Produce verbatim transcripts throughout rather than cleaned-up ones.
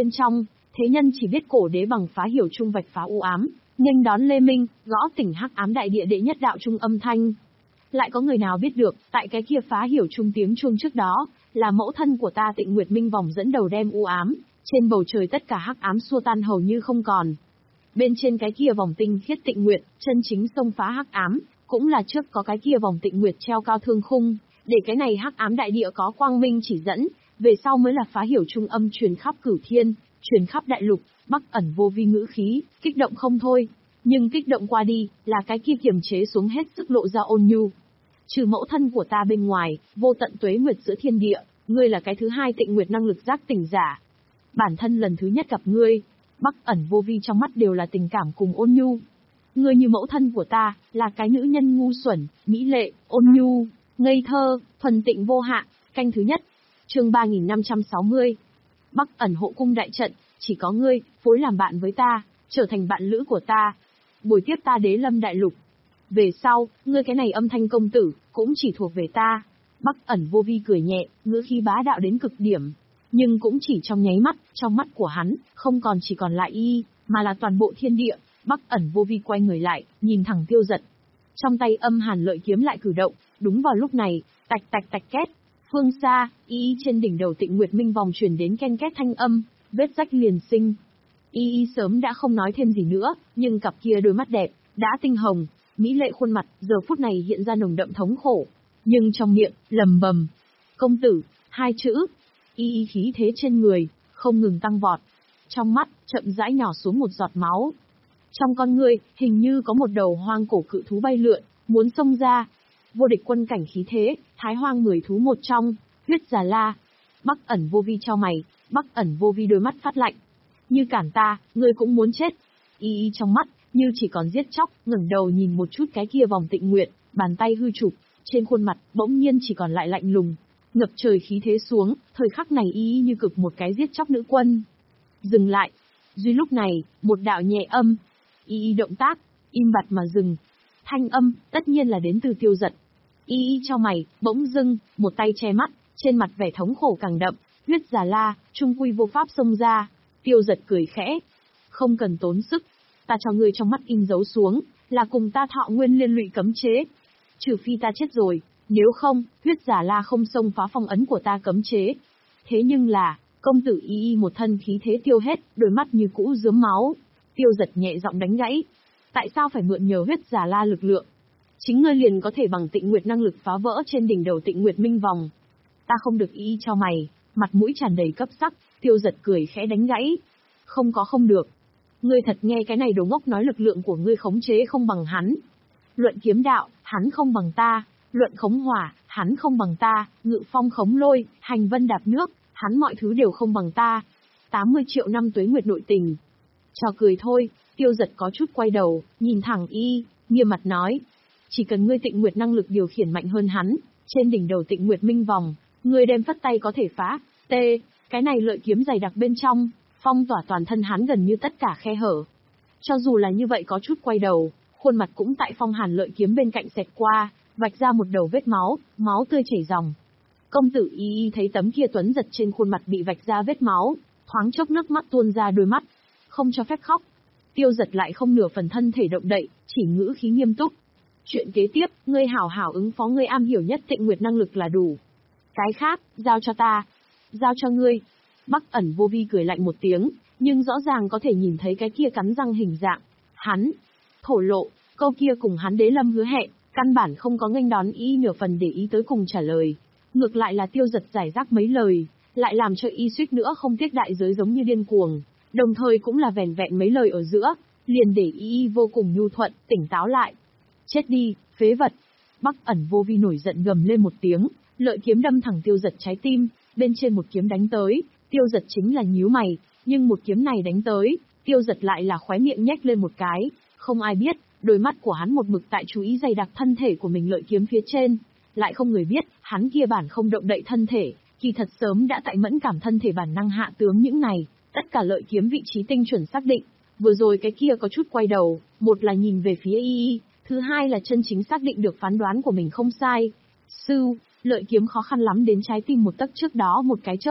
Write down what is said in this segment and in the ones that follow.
bên trong, thế nhân chỉ biết cổ đế bằng phá hiểu trung vạch phá u ám, nghênh đón Lê Minh, gõ tỉnh hắc ám đại địa đệ nhất đạo trung âm thanh. Lại có người nào biết được, tại cái kia phá hiểu trung tiếng chuông trước đó, là mẫu thân của ta Tịnh Nguyệt Minh vòng dẫn đầu đem u ám, trên bầu trời tất cả hắc ám xua tan hầu như không còn. Bên trên cái kia vòng tinh khiết Tịnh Nguyệt, chân chính xông phá hắc ám, cũng là trước có cái kia vòng Tịnh Nguyệt treo cao thương khung, để cái này hắc ám đại địa có quang minh chỉ dẫn, về sau mới là phá hiểu trung âm truyền khắp cửu thiên, truyền khắp đại lục. Bắc Ẩn vô vi ngữ khí, kích động không thôi, nhưng kích động qua đi, là cái kia kiềm chế xuống hết sức lộ ra ôn nhu. Trừ mẫu thân của ta bên ngoài, vô tận tuế nguyệt giữa thiên địa, ngươi là cái thứ hai Tịnh Nguyệt năng lực giác tỉnh giả. Bản thân lần thứ nhất gặp ngươi, Bắc Ẩn vô vi trong mắt đều là tình cảm cùng ôn nhu. Ngươi như mẫu thân của ta, là cái nữ nhân ngu xuẩn, mỹ lệ, ôn nhu, ngây thơ, thuần tịnh vô hạn. Canh thứ nhất, chương ba nghìn năm trăm sáu mươi. Bắc Ẩn hộ cung đại trận, chỉ có ngươi, phối làm bạn với ta, trở thành bạn lữ của ta. Buổi tiếp ta đế lâm đại lục. Về sau, ngươi cái này âm thanh công tử, cũng chỉ thuộc về ta. Bắc Ẩn vô vi cười nhẹ, ngữ khí bá đạo đến cực điểm. Nhưng cũng chỉ trong nháy mắt, trong mắt của hắn, không còn chỉ còn lại y, mà là toàn bộ thiên địa. Bắc Ẩn vô vi quay người lại, nhìn thẳng Tiêu Dật. Trong tay âm hàn lợi kiếm lại cử động, đúng vào lúc này, tạch tạch tạch két. Phương xa, y y trên đỉnh đầu Tịnh Nguyệt Minh vòng truyền đến ken két thanh âm, vết rách liền sinh. Y y sớm đã không nói thêm gì nữa, nhưng cặp kia đôi mắt đẹp, đã tinh hồng, mỹ lệ khuôn mặt, giờ phút này hiện ra nồng đậm thống khổ. Nhưng trong miệng, lầm bầm. Công tử, hai chữ. Y y khí thế trên người, không ngừng tăng vọt. Trong mắt, chậm rãi nhỏ xuống một giọt máu. Trong con ngươi, hình như có một đầu hoang cổ cự thú bay lượn, muốn xông ra. Vô địch quân cảnh khí thế, thái hoang mười thú một trong, huyết già la. Bắc Ẩn vô vi cho mày, Bắc Ẩn vô vi đôi mắt phát lạnh. Như cản ta, ngươi cũng muốn chết. Y y trong mắt, như chỉ còn giết chóc, ngẩng đầu nhìn một chút cái kia vòng Tịnh Nguyệt, bàn tay hư chụp, trên khuôn mặt, bỗng nhiên chỉ còn lại lạnh lùng. Ngập trời khí thế xuống, thời khắc này y y như cực một cái giết chóc nữ quân. Dừng lại. Duy lúc này, một đạo nhẹ âm. Y y động tác, im bặt mà dừng. Thanh âm, tất nhiên là đến từ Tiêu Dật. Y y cho mày, bỗng dưng, một tay che mắt, trên mặt vẻ thống khổ càng đậm, huyết già la, trung quy vô pháp xông ra. Tiêu Dật cười khẽ. Không cần tốn sức, ta cho ngươi trong mắt in dấu xuống, là cùng ta thọ nguyên liên lụy cấm chế. Trừ phi ta chết rồi, nếu không, huyết giả la không xông phá phong ấn của ta cấm chế. Thế nhưng là, công tử y y một thân khí thế tiêu hết, đôi mắt như cũ rớm máu. Tiêu Dật nhẹ giọng đánh gãy. Tại sao phải mượn nhờ huyết giả la lực lượng? Chính ngươi liền có thể bằng Tịnh Nguyệt năng lực phá vỡ trên đỉnh đầu Tịnh Nguyệt Minh vòng. Ta không được y y cho mày, mặt mũi tràn đầy cấp sắc, Tiêu Dật cười khẽ đánh gãy. Không có không được. Ngươi thật nghe cái này đồ ngốc nói lực lượng của ngươi khống chế không bằng hắn. Luận kiếm đạo, hắn không bằng ta. Luận khống hỏa, hắn không bằng ta. Ngự phong khống lôi, hành vân đạp nước, hắn mọi thứ đều không bằng ta. tám mươi triệu năm tuế nguyệt nội tình. Trò cười thôi, Tiêu Dật có chút quay đầu, nhìn thẳng y, nghiêm mặt nói. Chỉ cần ngươi Tịnh Nguyệt năng lực điều khiển mạnh hơn hắn, trên đỉnh đầu Tịnh Nguyệt Minh vòng, ngươi đem phất tay có thể phá. T, cái này lợi kiếm dày đặc bên trong, phong tỏa toàn thân hắn gần như tất cả khe hở. Cho dù là như vậy có chút quay đầu, khuôn mặt cũng tại phong hàn lợi kiếm bên cạnh xẹt qua, vạch ra một đầu vết máu, máu tươi chảy ròng. Công tử y y thấy tấm kia tuấn giật trên khuôn mặt bị vạch ra vết máu, thoáng chốc nước mắt tuôn ra đôi mắt, không cho phép khóc. Tiêu Dật lại không nửa phần thân thể động đậy, chỉ ngữ khí nghiêm túc. Chuyện kế tiếp, ngươi hảo hảo ứng phó, ngươi am hiểu nhất Tịnh Nguyệt năng lực là đủ. Cái khác, giao cho ta. Giao cho ngươi. Bắc Ẩn vô vi cười lạnh một tiếng, nhưng rõ ràng có thể nhìn thấy cái kia cắn răng hình dạng. Hắn, thổ lộ, câu kia cùng hắn đế lâm hứa hẹn, căn bản không có nghênh đón y nửa phần để ý tới cùng trả lời. Ngược lại là Tiêu Dật giải rác mấy lời, lại làm cho y suýt nữa không tiếc đại giới giống như điên cuồng. Đồng thời cũng là vẻn vẹn mấy lời ở giữa, liền để y vô cùng nhu thuận, tỉnh táo lại. Chết đi, phế vật. Bắc Ẩn vô vi nổi giận gầm lên một tiếng, lợi kiếm đâm thẳng Tiêu Dật trái tim, bên trên một kiếm đánh tới, Tiêu Dật chính là nhíu mày, nhưng một kiếm này đánh tới, Tiêu Dật lại là khóe miệng nhếch lên một cái, không ai biết, đôi mắt của hắn một mực tại chú ý dày đặc thân thể của mình lợi kiếm phía trên, lại không người biết, hắn kia bản không động đậy thân thể, kỳ thật sớm đã tại mẫn cảm thân thể bản năng hạ tướng những này, tất cả lợi kiếm vị trí tinh chuẩn xác định, vừa rồi cái kia có chút quay đầu, một là nhìn về phía y y, thứ hai là chân chính xác định được phán đoán của mình không sai. Sư, lợi kiếm khó khăn lắm đến trái tim một tấc trước đó một cái chớp mắt,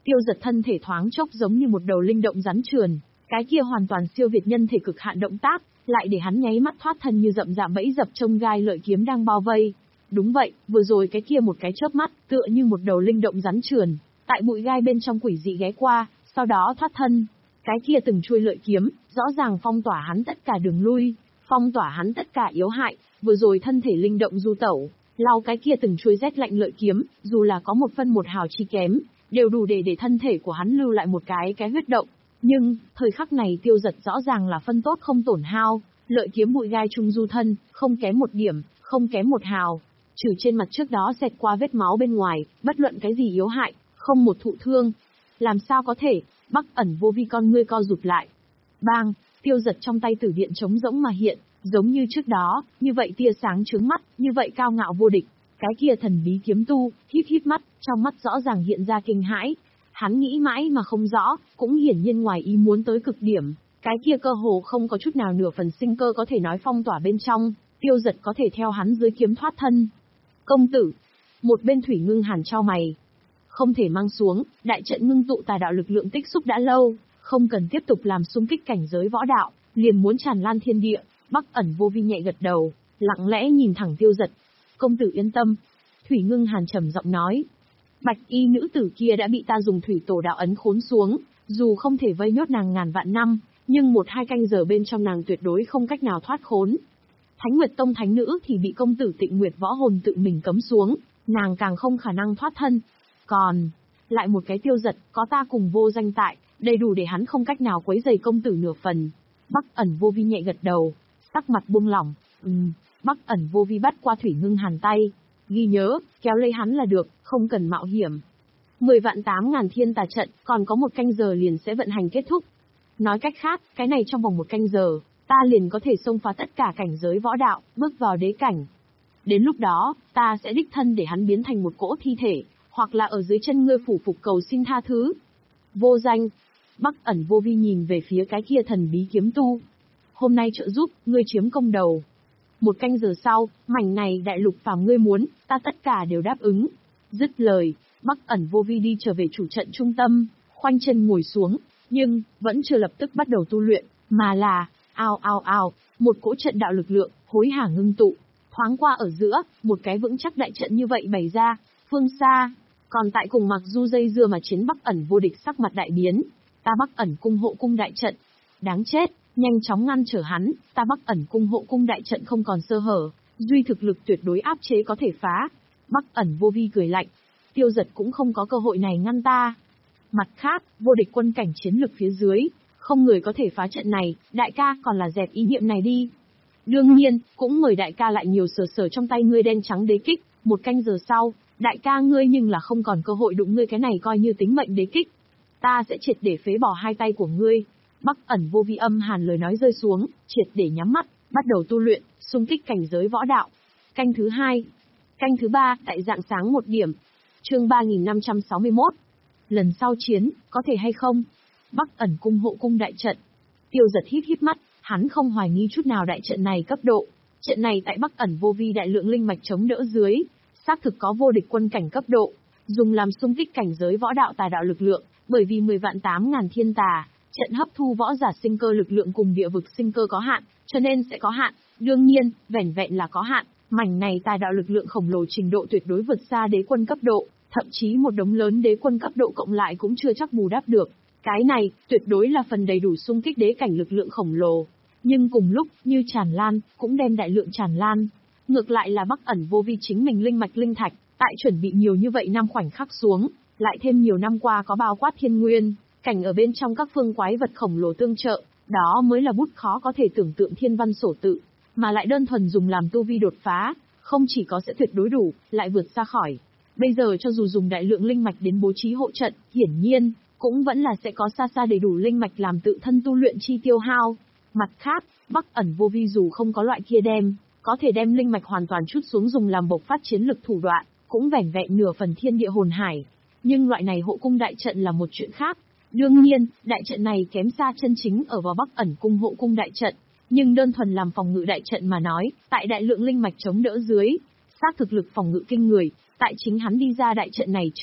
Tiêu Giật thân thể thoáng chốc giống như một đầu linh động rắn trườn, cái kia hoàn toàn siêu việt nhân thể cực hạn động tác, lại để hắn nháy mắt thoát thân như rậm rạp bẫy dập trông gai lợi kiếm đang bao vây. Đúng vậy, vừa rồi cái kia một cái chớp mắt, tựa như một đầu linh động rắn trườn, tại bụi gai bên trong quỷ dị ghé qua, sau đó thoát thân. Cái kia từng chuôi lợi kiếm, rõ ràng phong tỏa hắn tất cả đường lui, phong tỏa hắn tất cả yếu hại, vừa rồi thân thể linh động du tẩu, lau cái kia từng chuôi rét lạnh lợi kiếm, dù là có một phân một hào chi kém, đều đủ để để thân thể của hắn lưu lại một cái cái huyết động. Nhưng, thời khắc này Tiêu Giật rõ ràng là phân tốt không tổn hao, lợi kiếm bụi gai trung du thân, không kém một điểm, không kém một hào. Trừ trên mặt trước đó xẹt qua vết máu bên ngoài, bất luận cái gì yếu hại, không một thụ thương. Làm sao có thể? Bắc Ẩn Vô Vi con ngươi co rụt lại. Bang, Tiêu Giật trong tay tử điện trống rỗng mà hiện, giống như trước đó, như vậy tia sáng chướng mắt, như vậy cao ngạo vô địch. Cái kia thần bí kiếm tu, híp híp mắt, trong mắt rõ ràng hiện ra kinh hãi. Hắn nghĩ mãi mà không rõ, cũng hiển nhiên ngoài ý muốn tới cực điểm. Cái kia cơ hồ không có chút nào nửa phần sinh cơ có thể nói phong tỏa bên trong, Tiêu Giật có thể theo hắn dưới kiếm thoát thân. Công tử, một bên Thủy Ngưng Hàn chau mày. Không thể mang xuống, đại trận ngưng tụ tà đạo lực lượng tích xúc đã lâu, không cần tiếp tục làm xung kích cảnh giới võ đạo, liền muốn tràn lan thiên địa. Bắc Ẩn Vô Vi nhẹ gật đầu, lặng lẽ nhìn thẳng Tiêu Giật. Công tử yên tâm. Thủy Ngưng Hàn trầm giọng nói. Bạch y nữ tử kia đã bị ta dùng thủy tổ đạo ấn khốn xuống, dù không thể vây nhốt nàng ngàn vạn năm, nhưng một hai canh giờ bên trong nàng tuyệt đối không cách nào thoát khốn. Thánh Nguyệt Tông thánh nữ thì bị công tử Tịnh Nguyệt võ hồn tự mình cấm xuống, nàng càng không khả năng thoát thân. Còn, lại một cái Tiêu Giật, có ta cùng vô danh tại, đầy đủ để hắn không cách nào quấy rầy công tử nửa phần. Bắc Ẩn Vô Vi nhẹ gật đầu, sắc mặt buông lỏng. Ừm, Bắc Ẩn Vô Vi bắt qua Thủy Ngưng Hàn tay, ghi nhớ, kéo lấy hắn là được, không cần mạo hiểm. Mười vạn tám ngàn thiên tà trận, còn có một canh giờ liền sẽ vận hành kết thúc. Nói cách khác, cái này trong vòng một canh giờ, ta liền có thể xông phá tất cả cảnh giới võ đạo, bước vào đế cảnh. Đến lúc đó, ta sẽ đích thân để hắn biến thành một cỗ thi thể, hoặc là ở dưới chân ngươi phủ phục cầu xin tha thứ. Vô danh. Bắc Ẩn Vô Vi nhìn về phía cái kia thần bí kiếm tu. Hôm nay trợ giúp, ngươi chiếm công đầu. Một canh giờ sau, mảnh này đại lục phàm ngươi muốn, ta tất cả đều đáp ứng. Dứt lời, Bắc Ẩn Vô Vi đi trở về chủ trận trung tâm, khoanh chân ngồi xuống, nhưng, vẫn chưa lập tức bắt đầu tu luyện, mà là, ao ao ao, một cỗ trận đạo lực lượng, hối hả ngưng tụ. Thoáng qua ở giữa, một cái vững chắc đại trận như vậy bày ra, phương xa. Còn tại cùng Mặc Du dây dưa mà chiến Bắc Ẩn vô địch sắc mặt đại biến. Ta Bắc Ẩn cung hộ cung đại trận. Đáng chết, nhanh chóng ngăn trở hắn, ta Bắc Ẩn cung hộ cung đại trận không còn sơ hở, duy thực lực tuyệt đối áp chế có thể phá. Bắc Ẩn Vô Vi cười lạnh. Tiêu Giật cũng không có cơ hội này ngăn ta. Mặt khác, vô địch quân cảnh chiến lực phía dưới, không người có thể phá trận này, đại ca còn là dẹp ý niệm này đi. Đương nhiên, cũng mời đại ca lại nhiều sờ sờ trong tay ngươi đen trắng đế kích, một canh giờ sau, đại ca ngươi nhưng là không còn cơ hội đụng ngươi cái này coi như tính mệnh đế kích. Ta sẽ triệt để phế bỏ hai tay của ngươi. Bắc Ẩn Vô Vi âm hàn lời nói rơi xuống, triệt để nhắm mắt, bắt đầu tu luyện, xung kích cảnh giới võ đạo. Canh thứ hai. Canh thứ ba, tại dạng sáng một điểm. Chương ba nghìn năm trăm sáu mươi mốt. Lần sau chiến, có thể hay không? Bắc Ẩn cung hộ cung đại trận. Tiêu Giật híp híp mắt, hắn không hoài nghi chút nào đại trận này cấp độ. Trận này tại Bắc Ẩn Vô Vi đại lượng linh mạch chống đỡ dưới, xác thực có vô địch quân cảnh cấp độ, dùng làm xung kích cảnh giới võ đạo tà đạo lực lượng, bởi vì mười vạn tám ngàn thiên tà, trận hấp thu võ giả sinh cơ lực lượng cùng địa vực sinh cơ có hạn, cho nên sẽ có hạn. Đương nhiên, vẻn vẹn là có hạn, mảnh này tà đạo lực lượng khổng lồ trình độ tuyệt đối vượt xa đế quân cấp độ, thậm chí một đống lớn đế quân cấp độ cộng lại cũng chưa chắc bù đắp được. Cái này, tuyệt đối là phần đầy đủ xung kích đế cảnh lực lượng khổng lồ. Nhưng cùng lúc, như tràn lan, cũng đem đại lượng tràn lan. Ngược lại là Bắc Ẩn Vô Vi chính mình linh mạch linh thạch, tại chuẩn bị nhiều như vậy năm khoảnh khắc xuống, lại thêm nhiều năm qua có bao quát thiên nguyên, cảnh ở bên trong các phương quái vật khổng lồ tương trợ, đó mới là bút khó có thể tưởng tượng thiên văn sổ tự, mà lại đơn thuần dùng làm tu vi đột phá, không chỉ có sẽ tuyệt đối đủ, lại vượt xa khỏi. Bây giờ cho dù dùng đại lượng linh mạch đến bố trí hộ trận, hiển nhiên, cũng vẫn là sẽ có xa xa đầy đủ linh mạch làm tự thân tu luyện chi tiêu hao. Mặt khác, Bắc Ẩn Vô Vi dù không có loại kia đem, có thể đem linh mạch hoàn toàn trút xuống dùng làm bộc phát chiến lực thủ đoạn, cũng vẻn vẹn nửa phần thiên địa hồn hải. Nhưng loại này hộ cung đại trận là một chuyện khác. Đương nhiên, đại trận này kém xa chân chính ở vào Bắc Ẩn cung hộ cung đại trận, nhưng đơn thuần làm phòng ngự đại trận mà nói, tại đại lượng linh mạch chống đỡ dưới, xác thực lực phòng ngự kinh người, tại chính hắn đi ra đại trận này trước,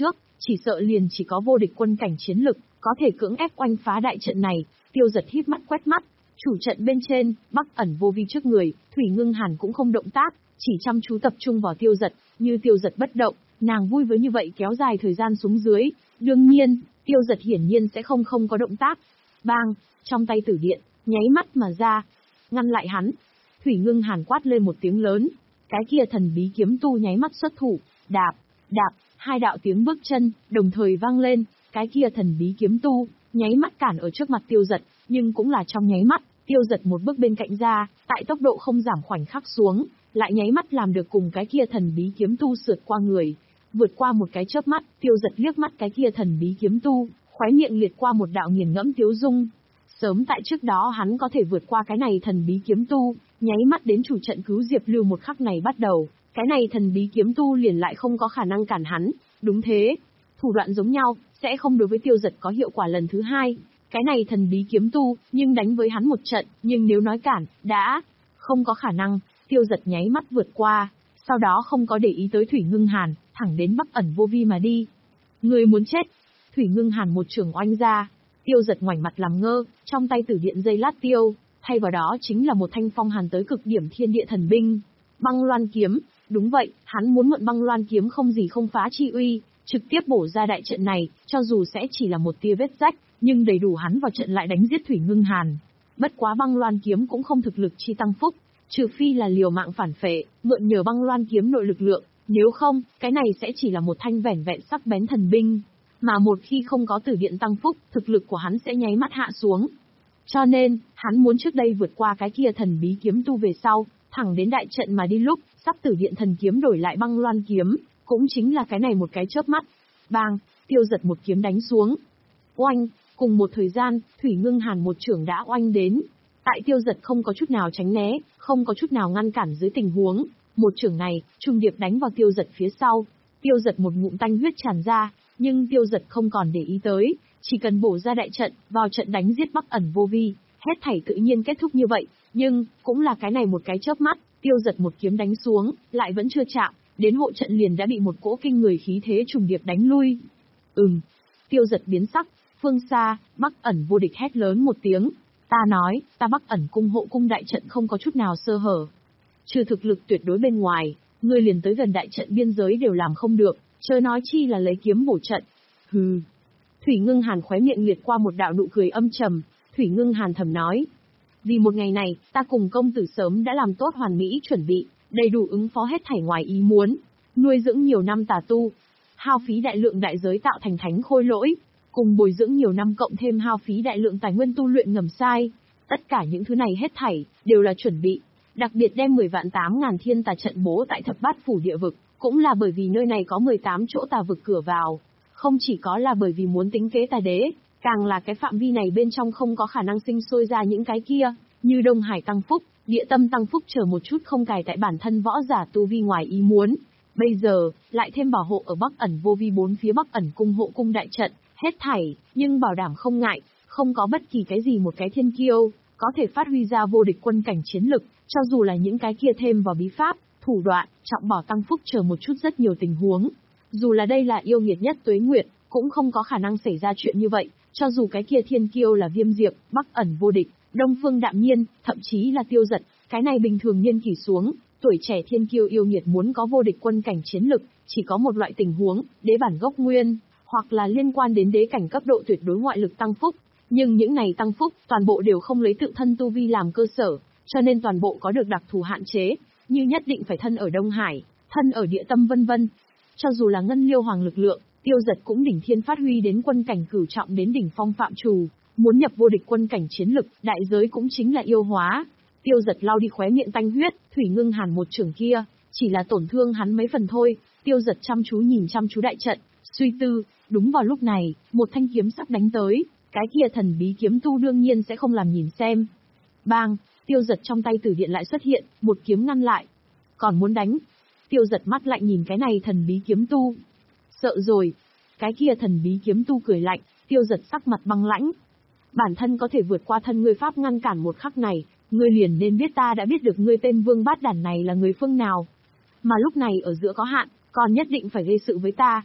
chỉ sợ liền chỉ có vô địch quân cảnh chiến lực, có thể cưỡng ép oanh phá đại trận này. Tiêu Giật híp mắt quét mắt, chủ trận bên trên, Bắc ẩn vô vi trước người, Thủy Ngưng Hàn cũng không động tác, chỉ chăm chú tập trung vào Tiêu Giật, như Tiêu Giật bất động, nàng vui với như vậy kéo dài thời gian xuống dưới. Đương nhiên, Tiêu Giật hiển nhiên sẽ không không có động tác. Bang, trong tay tử điện, nháy mắt mà ra, ngăn lại hắn. Thủy Ngưng Hàn quát lên một tiếng lớn, cái kia thần bí kiếm tu nháy mắt xuất thủ, đạp, đạp, hai đạo tiếng bước chân, đồng thời vang lên, cái kia thần bí kiếm tu, nháy mắt cản ở trước mặt Tiêu Giật, nhưng cũng là trong nháy mắt, Tiêu Giật một bước bên cạnh ra, tại tốc độ không giảm khoảnh khắc xuống, lại nháy mắt làm được cùng cái kia thần bí kiếm tu sượt qua người. Vượt qua một cái chớp mắt, Tiêu Giật liếc mắt cái kia thần bí kiếm tu, khóe miệng liệt qua một đạo nghiền ngẫm tiếu dung. Sớm tại trước đó hắn có thể vượt qua cái này thần bí kiếm tu, nháy mắt đến chủ trận cứu Diệp Lưu một khắc này bắt đầu, cái này thần bí kiếm tu liền lại không có khả năng cản hắn. Đúng thế, thủ đoạn giống nhau, sẽ không đối với Tiêu Giật có hiệu quả lần thứ hai. Cái này thần bí kiếm tu, nhưng đánh với hắn một trận, nhưng nếu nói cản, đã không có khả năng. Tiêu Giật nháy mắt vượt qua, sau đó không có để ý tới Thủy Ngưng Hàn, thẳng đến Bắc ẩn vô vi mà đi. Người muốn chết. Thủy Ngưng Hàn một trường oanh ra, Tiêu Giật ngoảnh mặt làm ngơ, trong tay tử điện dây lát tiêu, thay vào đó chính là một thanh phong hàn tới cực điểm thiên địa thần binh. Băng loan kiếm, đúng vậy, hắn muốn mượn băng loan kiếm không gì không phá chi uy, trực tiếp bổ ra đại trận này, cho dù sẽ chỉ là một tia vết rách, nhưng đầy đủ hắn vào trận lại đánh giết Thủy Ngưng Hàn. Bất quá băng loan kiếm cũng không thực lực chi tăng phúc, trừ phi là liều mạng phản phệ, mượn nhờ băng loan kiếm nội lực lượng, nếu không, cái này sẽ chỉ là một thanh vẻn vẹn sắc bén thần binh. Mà một khi không có tử điện tăng phúc, thực lực của hắn sẽ nháy mắt hạ xuống. Cho nên, hắn muốn trước đây vượt qua cái kia thần bí kiếm tu về sau, thẳng đến đại trận mà đi lúc, sắp tử điện thần kiếm đổi lại băng loan kiếm, cũng chính là cái này một cái chớp mắt. Bang, Tiêu Giật một kiếm đánh xuống. Oanh, cùng một thời gian, Thủy Ngưng Hàn một trưởng đã oanh đến. Tại Tiêu Giật không có chút nào tránh né, không có chút nào ngăn cản dưới tình huống, một trưởng này, trùng điệp đánh vào Tiêu Giật phía sau. Tiêu Giật một ngụm tanh huyết tràn ra, nhưng Tiêu Giật không còn để ý tới, chỉ cần bổ ra đại trận, vào trận đánh giết Bắc ẩn vô vi, hết thảy tự nhiên kết thúc như vậy. Nhưng, cũng là cái này một cái chớp mắt, Tiêu Giật một kiếm đánh xuống, lại vẫn chưa chạm, đến hộ trận liền đã bị một cỗ kinh người khí thế trùng điệp đánh lui. Ừm, Tiêu Giật biến sắc, phương xa, Bắc ẩn vô địch hét lớn một tiếng, ta nói, ta Bắc ẩn cung hộ cung đại trận không có chút nào sơ hở. Trừ thực lực tuyệt đối bên ngoài, người liền tới gần đại trận biên giới đều làm không được, chớ nói chi là lấy kiếm bổ trận. Hừ. Thủy Ngưng Hàn khóe miệng liệt qua một đạo nụ cười âm trầm, Thủy Ngưng Hàn thầm nói. Vì một ngày này, ta cùng công tử sớm đã làm tốt hoàn mỹ chuẩn bị, đầy đủ ứng phó hết thảy ngoài ý muốn, nuôi dưỡng nhiều năm tà tu, hao phí đại lượng đại giới tạo thành thánh khôi lỗi, cùng bồi dưỡng nhiều năm cộng thêm hao phí đại lượng tài nguyên tu luyện ngầm sai. Tất cả những thứ này hết thảy, đều là chuẩn bị, đặc biệt đem mười vạn tám ngàn thiên tà trận bố tại thập bát phủ địa vực, cũng là bởi vì nơi này có mười tám chỗ tà vực cửa vào. Không chỉ có là bởi vì muốn tính kế tà đế, càng là cái phạm vi này bên trong không có khả năng sinh sôi ra những cái kia, như Đông Hải tăng phúc, địa tâm tăng phúc chờ một chút không cài tại bản thân võ giả tu vi ngoài ý muốn. Bây giờ, lại thêm bảo hộ ở Bắc ẩn vô vi bốn phía Bắc ẩn cung hộ cung đại trận, hết thảy, nhưng bảo đảm không ngại, không có bất kỳ cái gì một cái thiên kiêu, có thể phát huy ra vô địch quân cảnh chiến lực, cho dù là những cái kia thêm vào bí pháp, thủ đoạn, trọng bảo tăng phúc chờ một chút rất nhiều tình huống. Dù là đây là yêu nghiệt nhất tuế nguyệt, cũng không có khả năng xảy ra chuyện như vậy, cho dù cái kia thiên kiêu là Viêm Diệp, Bắc ẩn vô địch, Đông Phương Đạm Nhiên, thậm chí là Tiêu Giật, cái này bình thường niên kỷ xuống, tuổi trẻ thiên kiêu yêu nghiệt muốn có vô địch quân cảnh chiến lực, chỉ có một loại tình huống, đế bản gốc nguyên, hoặc là liên quan đến đế cảnh cấp độ tuyệt đối ngoại lực tăng phúc, nhưng những này tăng phúc, toàn bộ đều không lấy tự thân tu vi làm cơ sở, cho nên toàn bộ có được đặc thù hạn chế, như nhất định phải thân ở Đông Hải, thân ở địa tâm vân vân. Cho dù là ngân liêu hoàng lực lượng, Tiêu Giật cũng đỉnh thiên phát huy đến quân cảnh cửu trọng đến đỉnh phong phạm trù, muốn nhập vô địch quân cảnh chiến lực, đại giới cũng chính là yêu hóa. Tiêu Giật lau đi khóe miệng tanh huyết, Thủy Ngưng Hàn một trường kia, chỉ là tổn thương hắn mấy phần thôi. Tiêu Giật chăm chú nhìn chăm chú đại trận, suy tư, đúng vào lúc này, một thanh kiếm sắc đánh tới, cái kia thần bí kiếm tu đương nhiên sẽ không làm nhìn xem. Bang, Tiêu Giật trong tay tử điện lại xuất hiện, một kiếm ngăn lại. Còn muốn đánh? Tiêu Giật mắt lạnh nhìn cái này thần bí kiếm tu. Sợ rồi. Cái kia thần bí kiếm tu cười lạnh, Tiêu Giật sắc mặt băng lãnh. Bản thân có thể vượt qua thân ngươi pháp ngăn cản một khắc này, ngươi liền nên biết ta đã biết được ngươi tên Vương Bát Đản này là người phương nào. Mà lúc này ở giữa có hạn, còn nhất định phải gây sự với ta.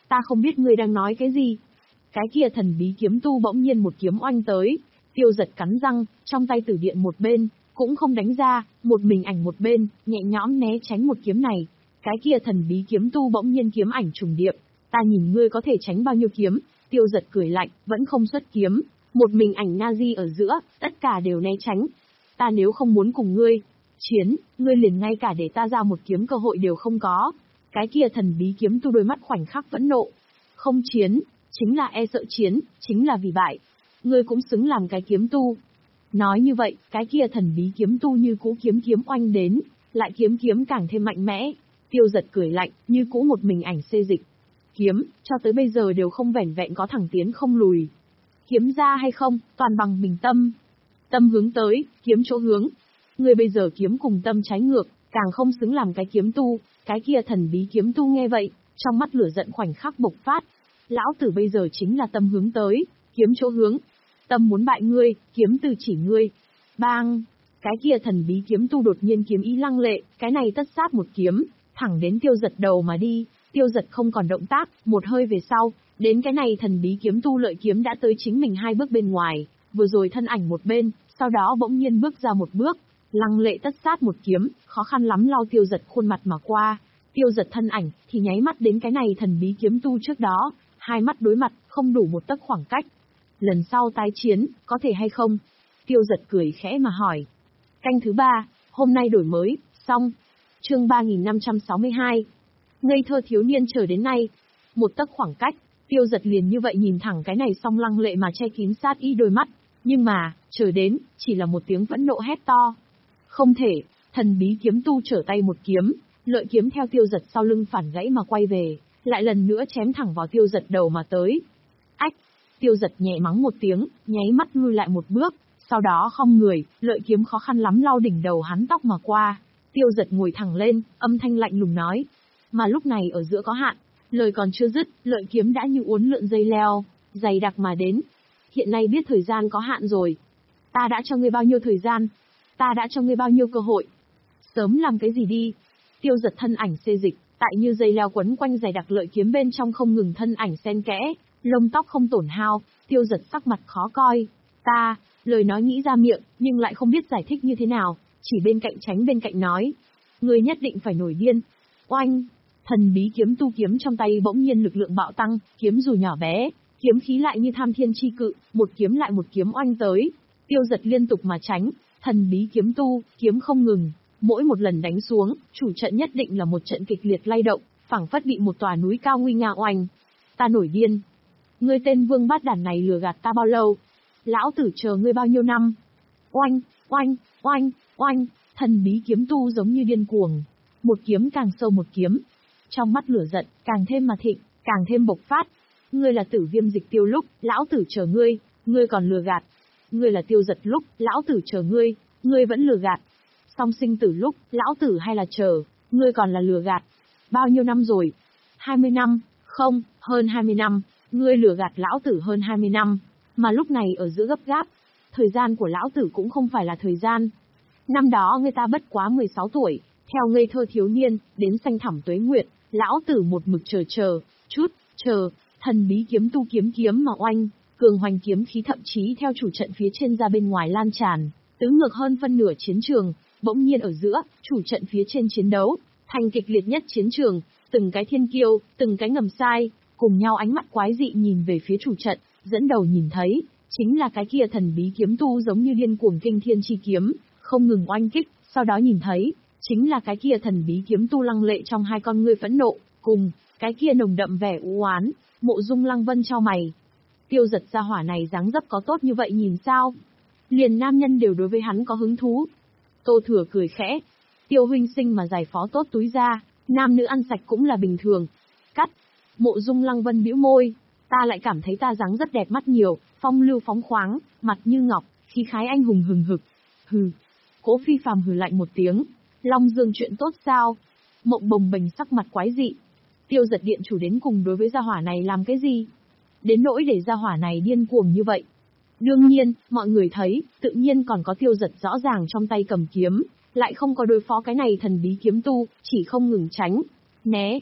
Ta không biết ngươi đang nói cái gì. Cái kia thần bí kiếm tu bỗng nhiên một kiếm oanh tới, Tiêu Giật cắn răng, trong tay tử điện một bên, cũng không đánh ra, một mình ảnh một bên, nhẹ nhõm né tránh một kiếm này. Cái kia thần bí kiếm tu bỗng nhiên kiếm ảnh trùng điệp, ta nhìn ngươi có thể tránh bao nhiêu kiếm. Tiêu Giật cười lạnh, vẫn không xuất kiếm, một mình ảnh Nazi ở giữa, tất cả đều né tránh. Ta nếu không muốn cùng ngươi chiến, ngươi liền ngay cả để ta ra một kiếm cơ hội đều không có. Cái kia thần bí kiếm tu đôi mắt khoảnh khắc phẫn nộ. Không chiến, chính là e sợ chiến, chính là vì bại. Ngươi cũng xứng làm cái kiếm tu. Nói như vậy, cái kia thần bí kiếm tu như cũ kiếm kiếm oanh đến, lại kiếm kiếm càng thêm mạnh mẽ. Tiêu Giật cười lạnh, như cũ một mình ảnh xê dịch. Kiếm, cho tới bây giờ đều không vẻn vẹn có thẳng tiến không lùi. Kiếm ra hay không, toàn bằng mình tâm. Tâm hướng tới, kiếm chỗ hướng. Ngươi bây giờ kiếm cùng tâm trái ngược, càng không xứng làm cái kiếm tu. Cái kia thần bí kiếm tu nghe vậy, trong mắt lửa giận khoảnh khắc bộc phát. Lão tử bây giờ chính là tâm hướng tới, kiếm chỗ hướng. Tâm muốn bại ngươi, kiếm từ chỉ ngươi. Bang! Cái kia thần bí kiếm tu đột nhiên kiếm ý lăng lệ, cái này tất sát một kiếm, thẳng đến Tiêu Giật đầu mà đi. Tiêu Giật không còn động tác, một hơi về sau, đến cái này thần bí kiếm tu lợi kiếm đã tới chính mình hai bước bên ngoài, vừa rồi thân ảnh một bên, sau đó bỗng nhiên bước ra một bước, lăng lệ tất sát một kiếm, khó khăn lắm lau Tiêu Giật khuôn mặt mà qua. Tiêu Giật thân ảnh thì nháy mắt đến cái này thần bí kiếm tu trước đó, hai mắt đối mặt, không đủ một tấc khoảng cách. Lần sau tái chiến, có thể hay không? Tiêu Giật cười khẽ mà hỏi. Canh thứ ba, hôm nay đổi mới, xong. Chương ba nghìn năm trăm sáu mươi hai. Ngây thơ thiếu niên chờ đến nay. Một tấc khoảng cách, Tiêu Giật liền như vậy nhìn thẳng cái này song lăng lệ mà che kín sát ý đôi mắt. Nhưng mà, chờ đến, chỉ là một tiếng phẫn nộ hét to. Không thể, thần bí kiếm tu trở tay một kiếm, lợi kiếm theo Tiêu Giật sau lưng phản gãy mà quay về, lại lần nữa chém thẳng vào Tiêu Giật đầu mà tới. Ách! Tiêu Giật nhẹ mắng một tiếng, nháy mắt lui lại một bước, sau đó khom người, lợi kiếm khó khăn lắm lau đỉnh đầu hắn tóc mà qua. Tiêu Giật ngồi thẳng lên, âm thanh lạnh lùng nói. Mà lúc này ở giữa có hạn, lời còn chưa dứt, lợi kiếm đã như uốn lượn dây leo, dày đặc mà đến. Hiện nay biết thời gian có hạn rồi. Ta đã cho ngươi bao nhiêu thời gian? Ta đã cho ngươi bao nhiêu cơ hội? Sớm làm cái gì đi? Tiêu Giật thân ảnh xê dịch, tại như dây leo quấn quanh dày đặc lợi kiếm bên trong không ngừng thân ảnh xen kẽ, lông tóc không tổn hao. Tiêu Giật sắc mặt khó coi. Ta, lời nói nghĩ ra miệng, nhưng lại không biết giải thích như thế nào, chỉ bên cạnh tránh bên cạnh nói. Ngươi nhất định phải nổi điên. Oanh! Thần bí kiếm tu kiếm trong tay bỗng nhiên lực lượng bạo tăng, kiếm dù nhỏ bé, kiếm khí lại như tham thiên chi cự, một kiếm lại một kiếm oanh tới. Tiêu Giật liên tục mà tránh, thần bí kiếm tu, kiếm không ngừng, mỗi một lần đánh xuống, chủ trận nhất định là một trận kịch liệt lay động, phảng phất bị một tòa núi cao nguy nga oanh. Ta nổi điên. Ngươi tên vương bát đản này lừa gạt ta bao lâu? Lão tử chờ ngươi bao nhiêu năm? Oanh, oanh, oanh, oanh, thần bí kiếm tu giống như điên cuồng. Một kiếm càng sâu một kiếm. Trong mắt lửa giận, càng thêm mà thịnh, càng thêm bộc phát. Ngươi là Tử Viêm Dịch Tiêu lúc, lão tử chờ ngươi, ngươi còn lừa gạt. Ngươi là Tiêu Giật lúc, lão tử chờ ngươi, ngươi vẫn lừa gạt. Song Sinh Tử lúc, lão tử hay là chờ, ngươi còn là lừa gạt. Bao nhiêu năm rồi? hai mươi năm, không, hơn hai mươi năm, ngươi lừa gạt lão tử hơn hai mươi năm. Mà lúc này ở giữa gấp gáp, thời gian của lão tử cũng không phải là thời gian. Năm đó người ta bất quá mười sáu tuổi, theo ngây thơ thiếu niên, đến xanh thẳm tuế nguyệt, lão tử một mực chờ chờ, chút, chờ, thần bí kiếm tu kiếm kiếm mà oanh, cường hoành kiếm khí thậm chí theo chủ trận phía trên ra bên ngoài lan tràn, tứ ngược hơn phân nửa chiến trường, bỗng nhiên ở giữa, chủ trận phía trên chiến đấu, thành kịch liệt nhất chiến trường, từng cái thiên kiêu, từng cái ngầm sai, cùng nhau ánh mắt quái dị nhìn về phía chủ trận, dẫn đầu nhìn thấy, chính là cái kia thần bí kiếm tu giống như điên cuồng kinh thiên chi kiếm, không ngừng oanh kích, sau đó nhìn thấy, chính là cái kia thần bí kiếm tu lăng lệ trong hai con ngươi phẫn nộ, cùng, cái kia nồng đậm vẻ u oán. Mộ Dung Lăng Vân chau mày. Tiêu Giật gia hỏa này dáng dấp có tốt như vậy nhìn sao? Liền nam nhân đều đối với hắn có hứng thú. Tô Thừa cười khẽ. Tiêu huynh sinh mà giải phó tốt túi ra, nam nữ ăn sạch cũng là bình thường. Cắt. Mộ Dung Lăng Vân bĩu môi. Ta lại cảm thấy ta dáng rất đẹp mắt nhiều, phong lưu phóng khoáng, mặt như ngọc, khí khái anh hùng hừng hực. Hừ. Cố Phi Phàm hừ lạnh một tiếng. Long Dương chuyện tốt sao? Mộng Bồng Bềnh sắc mặt quái dị. Tiêu Giật điện chủ đến cùng đối với gia hỏa này làm cái gì? Đến nỗi để gia hỏa này điên cuồng như vậy. Đương nhiên, mọi người thấy, tự nhiên còn có Tiêu Giật rõ ràng trong tay cầm kiếm, lại không có đối phó cái này thần bí kiếm tu, chỉ không ngừng tránh, né.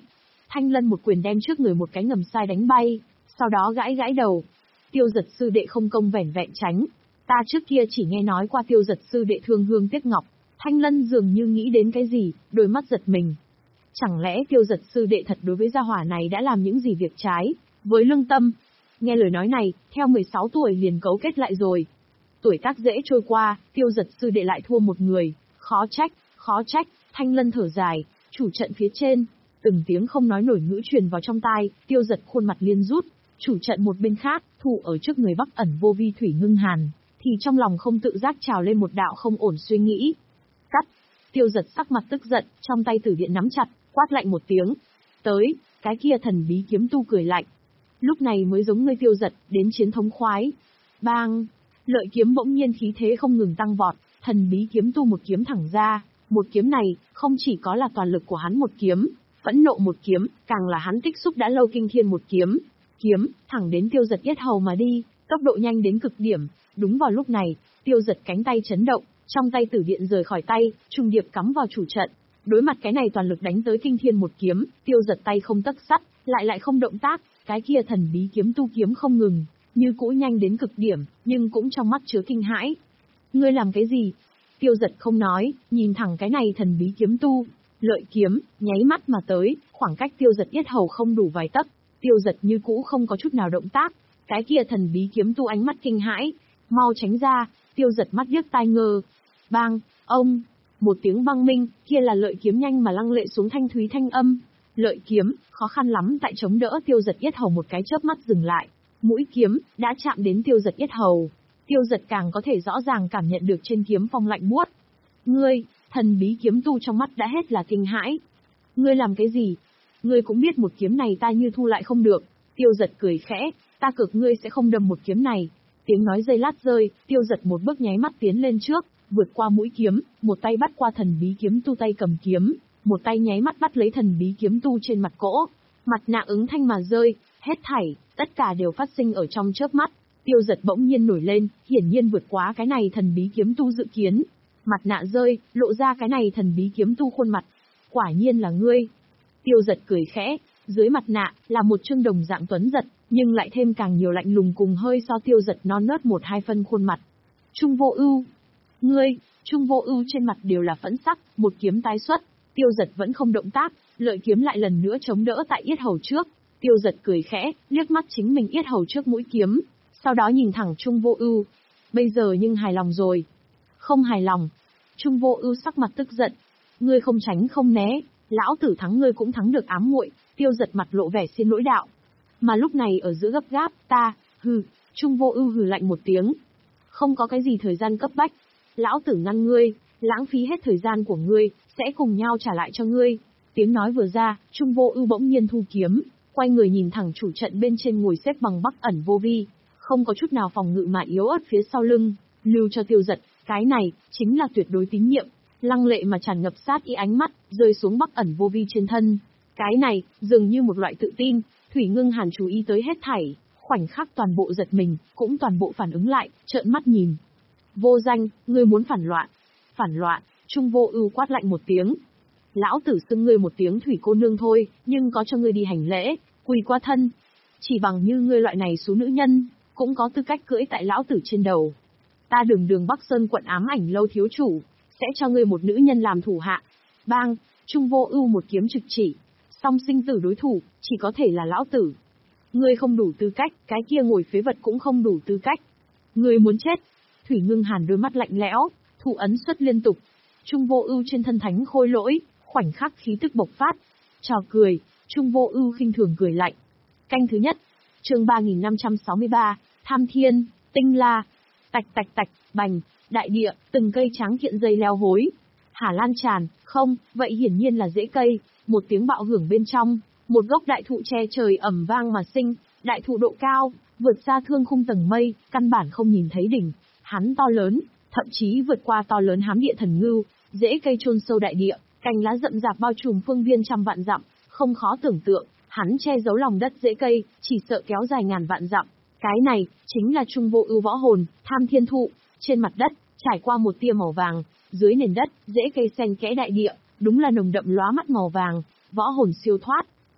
Thanh Lân một quyền đem trước người một cái ngầm sai đánh bay, sau đó gãi gãi đầu. Tiêu Giật sư đệ không công vẻn vẹn tránh. Ta trước kia chỉ nghe nói qua Tiêu Giật sư đệ thương hương tiếc ngọc. Thanh Lân dường như nghĩ đến cái gì, đôi mắt giật mình. Chẳng lẽ Tiêu Giật sư đệ thật đối với gia hỏa này đã làm những gì việc trái với lương tâm? Nghe lời nói này, theo mười sáu tuổi liền cấu kết lại rồi. Tuổi tác dễ trôi qua, Tiêu Giật sư đệ lại thua một người, khó trách, khó trách. Thanh Lân thở dài, chủ trận phía trên, từng tiếng không nói nổi ngữ truyền vào trong tai, Tiêu Giật khuôn mặt liên rút. Chủ trận một bên khác, thủ ở trước người Bắc Ẩn Vô Vi Thủy Ngưng Hàn, thì trong lòng không tự giác trào lên một đạo không ổn suy nghĩ. Cắt. Tiêu Giật sắc mặt tức giận, trong tay tử điện nắm chặt, quát lạnh một tiếng. Tới, cái kia thần bí kiếm tu cười lạnh. Lúc này mới giống ngươi Tiêu Giật, đến chiến thống khoái. Bang! Lợi kiếm bỗng nhiên khí thế không ngừng tăng vọt, thần bí kiếm tu một kiếm thẳng ra. Một kiếm này, không chỉ có là toàn lực của hắn một kiếm, phẫn nộ một kiếm, càng là hắn tích xúc đã lâu kinh thiên một kiếm. Kiếm, thẳng đến Tiêu Giật yết hầu mà đi, tốc độ nhanh đến cực điểm. Đúng vào lúc này, Tiêu Giật cánh tay chấn động, trong tay tử điện rời khỏi tay, trùng điệp cắm vào chủ trận. Đối mặt cái này toàn lực đánh tới kinh thiên một kiếm, Tiêu Giật tay không tấc sắt, lại lại không động tác, cái kia thần bí kiếm tu kiếm không ngừng, như cũ nhanh đến cực điểm, nhưng cũng trong mắt chứa kinh hãi. Ngươi làm cái gì? Tiêu Giật không nói, nhìn thẳng cái này thần bí kiếm tu, lợi kiếm, nháy mắt mà tới, khoảng cách Tiêu Giật yết hầu không đủ vài tấc, Tiêu Giật như cũ không có chút nào động tác, cái kia thần bí kiếm tu ánh mắt kinh hãi, mau tránh ra. Tiêu Giật mắt điếc tai ngơ. Bang, ông, một tiếng vang minh, kia là lợi kiếm nhanh mà lăng lệ xuống thanh thúy thanh âm. Lợi kiếm, khó khăn lắm tại chống đỡ Tiêu Giật yết hầu một cái chớp mắt dừng lại. Mũi kiếm, đã chạm đến Tiêu Giật yết hầu. Tiêu Giật càng có thể rõ ràng cảm nhận được trên kiếm phong lạnh buốt. Ngươi, thần bí kiếm tu trong mắt đã hết là kinh hãi. Ngươi làm cái gì? Ngươi cũng biết một kiếm này ta như thu lại không được. Tiêu Giật cười khẽ, ta cược ngươi sẽ không đâm một kiếm này. Tiếng nói dây lát rơi, Tiêu Giật một bước nháy mắt tiến lên trước, vượt qua mũi kiếm, một tay bắt qua thần bí kiếm tu tay cầm kiếm, một tay nháy mắt bắt lấy thần bí kiếm tu trên mặt cỗ. Mặt nạ ứng thanh mà rơi, hết thảy, tất cả đều phát sinh ở trong chớp mắt. Tiêu Giật bỗng nhiên nổi lên, hiển nhiên vượt quá cái này thần bí kiếm tu dự kiến. Mặt nạ rơi, lộ ra cái này thần bí kiếm tu khuôn mặt. Quả nhiên là ngươi. Tiêu Giật cười khẽ, dưới mặt nạ, là một trương đồng dạng tuấn giật, nhưng lại thêm càng nhiều lạnh lùng cùng hơi so Tiêu Giật non nớt một hai phân khuôn mặt. Trung Vô Ưu. Ngươi, Trung Vô Ưu trên mặt đều là phẫn sắc, một kiếm tái xuất, Tiêu Giật vẫn không động tác, lợi kiếm lại lần nữa chống đỡ tại yết hầu trước. Tiêu Giật cười khẽ, liếc mắt chính mình yết hầu trước mũi kiếm, sau đó nhìn thẳng Trung Vô Ưu. Bây giờ nhưng hài lòng rồi. Không hài lòng. Trung Vô Ưu sắc mặt tức giận. Ngươi không tránh không né, lão tử thắng ngươi cũng thắng được ám muội. Tiêu Giật mặt lộ vẻ xin lỗi đạo. Mà lúc này ở giữa gấp gáp, ta, hừ, Trung Vô Ưu hừ lạnh một tiếng. Không có cái gì thời gian cấp bách. Lão tử ngăn ngươi, lãng phí hết thời gian của ngươi, sẽ cùng nhau trả lại cho ngươi. Tiếng nói vừa ra, Trung Vô Ưu bỗng nhiên thu kiếm, quay người nhìn thẳng chủ trận bên trên ngồi xếp bằng Bắc Ẩn Vô Vi, không có chút nào phòng ngự mà yếu ớt phía sau lưng, lưu cho Tiêu Giật, cái này chính là tuyệt đối tín nhiệm. Lăng lệ mà tràn ngập sát ý ánh mắt rơi xuống Bắc Ẩn Vô Vi trên thân. Cái này, dường như một loại tự tin. Thủy Ngưng Hàn chú ý tới hết thảy, khoảnh khắc toàn bộ giật mình, cũng toàn bộ phản ứng lại, trợn mắt nhìn. Vô danh, ngươi muốn phản loạn? Phản loạn? Trung Vô Ưu quát lạnh một tiếng. Lão tử xưng ngươi một tiếng thủy cô nương thôi, nhưng có cho ngươi đi hành lễ, quỳ qua thân. Chỉ bằng như ngươi loại này số nữ nhân, cũng có tư cách cưỡi tại lão tử trên đầu. Ta Đường Đường Bắc Sơn quận ám ảnh lâu thiếu chủ, sẽ cho ngươi một nữ nhân làm thủ hạ. Bang, Trung Vô Ưu một kiếm trực chỉ. Song sinh tử đối thủ, chỉ có thể là lão tử. Ngươi không đủ tư cách, cái kia ngồi phế vật cũng không đủ tư cách. Ngươi muốn chết. Thủy Ngưng Hàn đôi mắt lạnh lẽo, thủ ấn xuất liên tục. Trung Vô Ưu trên thân thánh khôi lỗi, khoảnh khắc khí tức bộc phát. Trò cười, Trung Vô Ưu khinh thường cười lạnh. Canh thứ nhất, chương ba nghìn năm trăm sáu mươi ba, Tham Thiên, Tinh La. Tạch tạch tạch, bành, đại địa, từng cây tráng kiện dây leo hối. Hả lan tràn, không, vậy hiển nhiên là rễ cây. Một tiếng bạo hưởng bên trong, một gốc đại thụ che trời ầm vang mà sinh, đại thụ độ cao, vượt xa thương khung tầng mây, căn bản không nhìn thấy đỉnh. Hắn to lớn, thậm chí vượt qua to lớn hám địa thần ngưu, rễ cây chôn sâu đại địa, cành lá rậm rạp bao trùm phương viên trăm vạn dặm, không khó tưởng tượng, hắn che giấu lòng đất rễ cây, chỉ sợ kéo dài ngàn vạn dặm. Cái này chính là Trung Vô Ưu võ hồn, Tham Thiên thụ. Trên mặt đất, trải qua một tia màu vàng, dưới nền đất, rễ cây xen kẽ đại địa, đúng là nồng đậm lóa mắt màu vàng, võ hồn siêu thoát,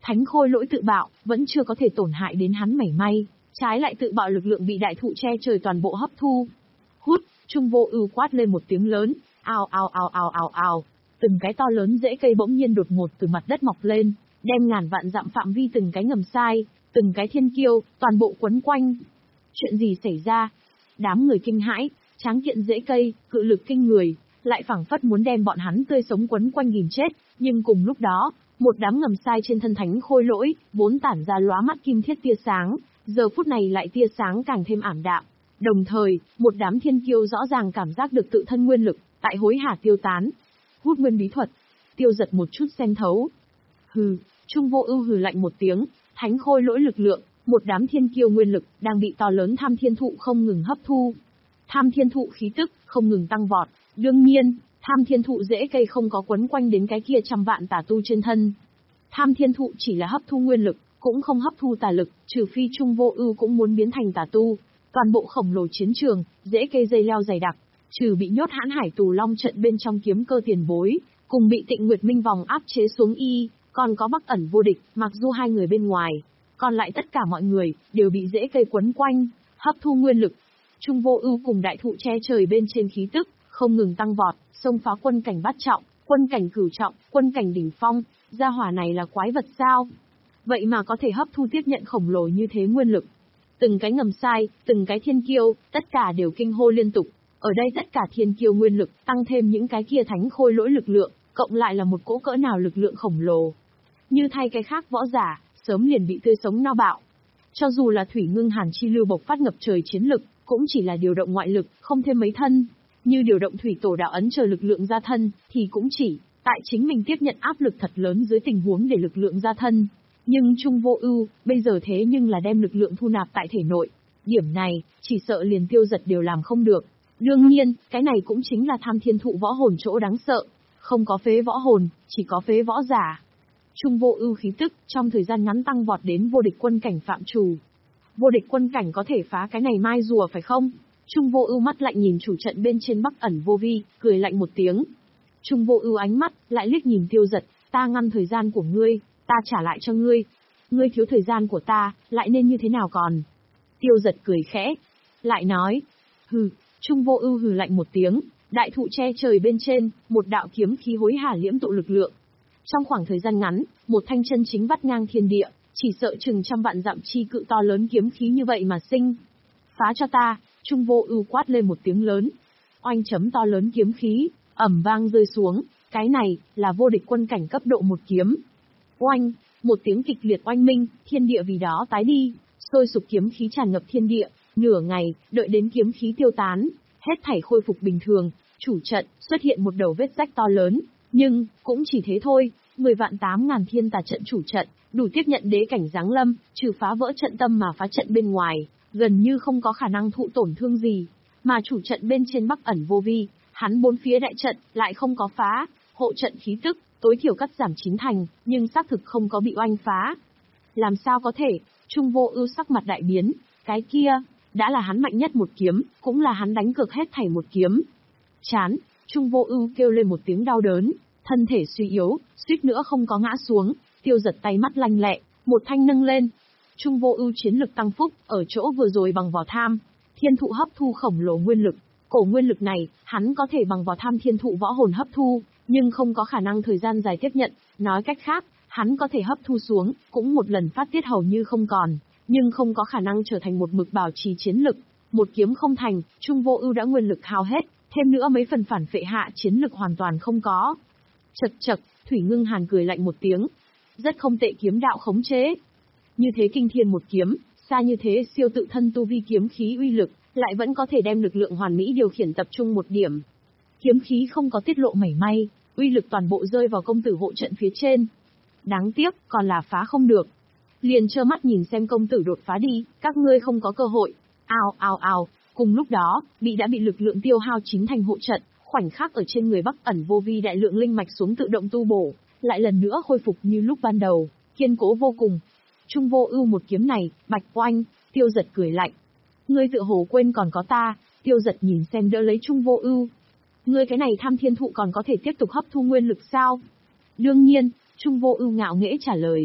Thánh khôi lỗi tự bạo, vẫn chưa có thể tổn hại đến hắn mảy may, trái lại tự bạo lực lượng bị đại thụ che trời toàn bộ hấp thu. Hút, Trung Vô Ưu quát lên một tiếng lớn, ào ào ào ào ào ào, từng cái to lớn rễ cây bỗng nhiên đột ngột từ mặt đất mọc lên, đem ngàn vạn dặm phạm vi từng cái ngầm sai, từng cái thiên kiêu, toàn bộ quấn quanh. Chuyện gì xảy ra? Đám người kinh hãi, tráng kiện rễ cây, cự lực kinh người, lại phảng phất muốn đem bọn hắn tươi sống quấn quanh ghìm chết, nhưng cùng lúc đó, một đám ngầm sai trên thân thánh khôi lỗi, vốn tản ra lóa mắt kim thiết tia sáng, giờ phút này lại tia sáng càng thêm ảm đạm. Đồng thời, một đám thiên kiêu rõ ràng cảm giác được tự thân nguyên lực, tại hối hả tiêu tán. Hút nguyên bí thuật, Tiêu Giật một chút xem thấu. Hừ, Trung Vô Ưu hừ lạnh một tiếng, thánh khôi lỗi lực lượng, một đám thiên kiêu nguyên lực, đang bị to lớn tham thiên thụ không ngừng hấp thu. Tham thiên thụ khí tức, không ngừng tăng vọt, đương nhiên, tham thiên thụ rễ cây không có quấn quanh đến cái kia trăm vạn tà tu trên thân. Tham thiên thụ chỉ là hấp thu nguyên lực, cũng không hấp thu tà lực, trừ phi Trung Vô Ưu cũng muốn biến thành tà tu. Toàn bộ khổng lồ chiến trường, rễ cây dây leo dày đặc, trừ bị nhốt hãn hải tù long trận bên trong kiếm cơ tiền bối, cùng bị Tịnh Nguyệt Minh vòng áp chế xuống y, còn có Bắc Ẩn vô địch, mặc dù hai người bên ngoài, còn lại tất cả mọi người đều bị rễ cây quấn quanh, hấp thu nguyên lực. Trung Vô Ưu cùng đại thụ che trời bên trên khí tức không ngừng tăng vọt, xông phá quân cảnh bát trọng, quân cảnh cửu trọng, quân cảnh đỉnh phong, gia hỏa này là quái vật sao? Vậy mà có thể hấp thu tiếp nhận khổng lồ như thế nguyên lực. Từng cái ngầm sai, từng cái thiên kiêu, tất cả đều kinh hô liên tục. Ở đây tất cả thiên kiêu nguyên lực, tăng thêm những cái kia thánh khôi lỗi lực lượng, cộng lại là một cỗ cỡ nào lực lượng khổng lồ. Như thay cái khác võ giả, sớm liền bị tươi sống no bạo. Cho dù là Thủy Ngưng Hàn chi lưu bộc phát ngập trời chiến lực, cũng chỉ là điều động ngoại lực, không thêm mấy thân. Như điều động thủy tổ đạo ấn chờ lực lượng ra thân, thì cũng chỉ tại chính mình tiếp nhận áp lực thật lớn dưới tình huống để lực lượng ra thân. Nhưng Trung Vô Ưu, bây giờ thế nhưng là đem lực lượng thu nạp tại thể nội. Điểm này, chỉ sợ liền Tiêu Giật đều làm không được. Đương nhiên, cái này cũng chính là tham thiên thụ võ hồn chỗ đáng sợ. Không có phế võ hồn, chỉ có phế võ giả. Trung Vô Ưu khí tức, trong thời gian ngắn tăng vọt đến vô địch quân cảnh phạm trù. Vô địch quân cảnh có thể phá cái này mai rùa phải không? Trung Vô Ưu mắt lạnh nhìn chủ trận bên trên Bắc Ẩn Vô Vi, cười lạnh một tiếng. Trung Vô Ưu ánh mắt lại liếc nhìn Tiêu Giật, ta ngăn thời gian của ngươi, ta trả lại cho ngươi. Ngươi thiếu thời gian của ta, lại nên như thế nào còn? Tiêu Giật cười khẽ, lại nói, hừ. Trung Vô Ưu hừ lạnh một tiếng, đại thụ che trời bên trên, một đạo kiếm khí hối hả liễm tụ lực lượng. Trong khoảng thời gian ngắn, một thanh chân chính vắt ngang thiên địa, chỉ sợ chừng trăm vạn dặm chi cự to lớn kiếm khí như vậy mà sinh. Phá cho ta, Trung Vô Ưu quát lên một tiếng lớn. Oanh chấm to lớn kiếm khí, ầm vang rơi xuống, cái này là vô địch quân cảnh cấp độ một kiếm. Oanh, một tiếng kịch liệt oanh minh, thiên địa vì đó tái đi, sôi sục kiếm khí tràn ngập thiên địa. Nửa ngày, đợi đến kiếm khí tiêu tán, hết thảy khôi phục bình thường, chủ trận xuất hiện một đầu vết rách to lớn, nhưng cũng chỉ thế thôi. Mười vạn tám ngàn thiên tà trận chủ trận, đủ tiếp nhận đế cảnh giáng lâm, trừ phá vỡ trận tâm mà phá trận bên ngoài, gần như không có khả năng thụ tổn thương gì. Mà chủ trận bên trên Bắc Ẩn Vô Vi, hắn bốn phía đại trận lại không có phá, hộ trận khí tức tối thiểu cắt giảm chín thành, nhưng xác thực không có bị oanh phá. Làm sao có thể? Trung Vô Ưu sắc mặt đại biến, cái kia đã là hắn mạnh nhất một kiếm, cũng là hắn đánh cược hết thảy một kiếm. Chán, Trung Vô Ưu kêu lên một tiếng đau đớn, thân thể suy yếu, suýt nữa không có ngã xuống. Tiêu Giật tay mắt lanh lẹ, một thanh nâng lên. Trung Vô Ưu chiến lực tăng phúc, ở chỗ vừa rồi bằng vỏ tham thiên thụ hấp thu khổng lồ nguyên lực. Cổ nguyên lực này, hắn có thể bằng vỏ tham thiên thụ võ hồn hấp thu, nhưng không có khả năng thời gian dài tiếp nhận. Nói cách khác, hắn có thể hấp thu xuống, cũng một lần phát tiết hầu như không còn, nhưng không có khả năng trở thành một mực bảo trì chiến lực. Một kiếm không thành, Trung Vô Ưu đã nguyên lực hao hết, thêm nữa mấy phần phản phệ hạ chiến lực hoàn toàn không có. Chậc chậc, Thủy Ngưng Hàn cười lạnh một tiếng. Rất không tệ kiếm đạo khống chế. Như thế kinh thiên một kiếm, xa như thế siêu tự thân tu vi kiếm khí uy lực, lại vẫn có thể đem lực lượng hoàn mỹ điều khiển tập trung một điểm. Kiếm khí không có tiết lộ mảy may, uy lực toàn bộ rơi vào công tử hộ trận phía trên. Đáng tiếc, còn là phá không được. Liền trơ mắt nhìn xem công tử đột phá đi, các ngươi không có cơ hội. Ào ào ào, cùng lúc đó, bị đã bị lực lượng tiêu hao chín thành hộ trận, khoảnh khắc ở trên người Bắc Ẩn Vô Vi đại lượng linh mạch xuống tự động tu bổ, lại lần nữa khôi phục như lúc ban đầu, kiên cố vô cùng. Trung Vô Ưu một kiếm này, bạch oanh, Tiêu Giật cười lạnh. Ngươi tựa hồ quên còn có ta. Tiêu Giật nhìn xem đỡ lấy Trung Vô Ưu. Ngươi cái này tham thiên thụ còn có thể tiếp tục hấp thu nguyên lực sao? Đương nhiên, Trung Vô Ưu ngạo nghễ trả lời.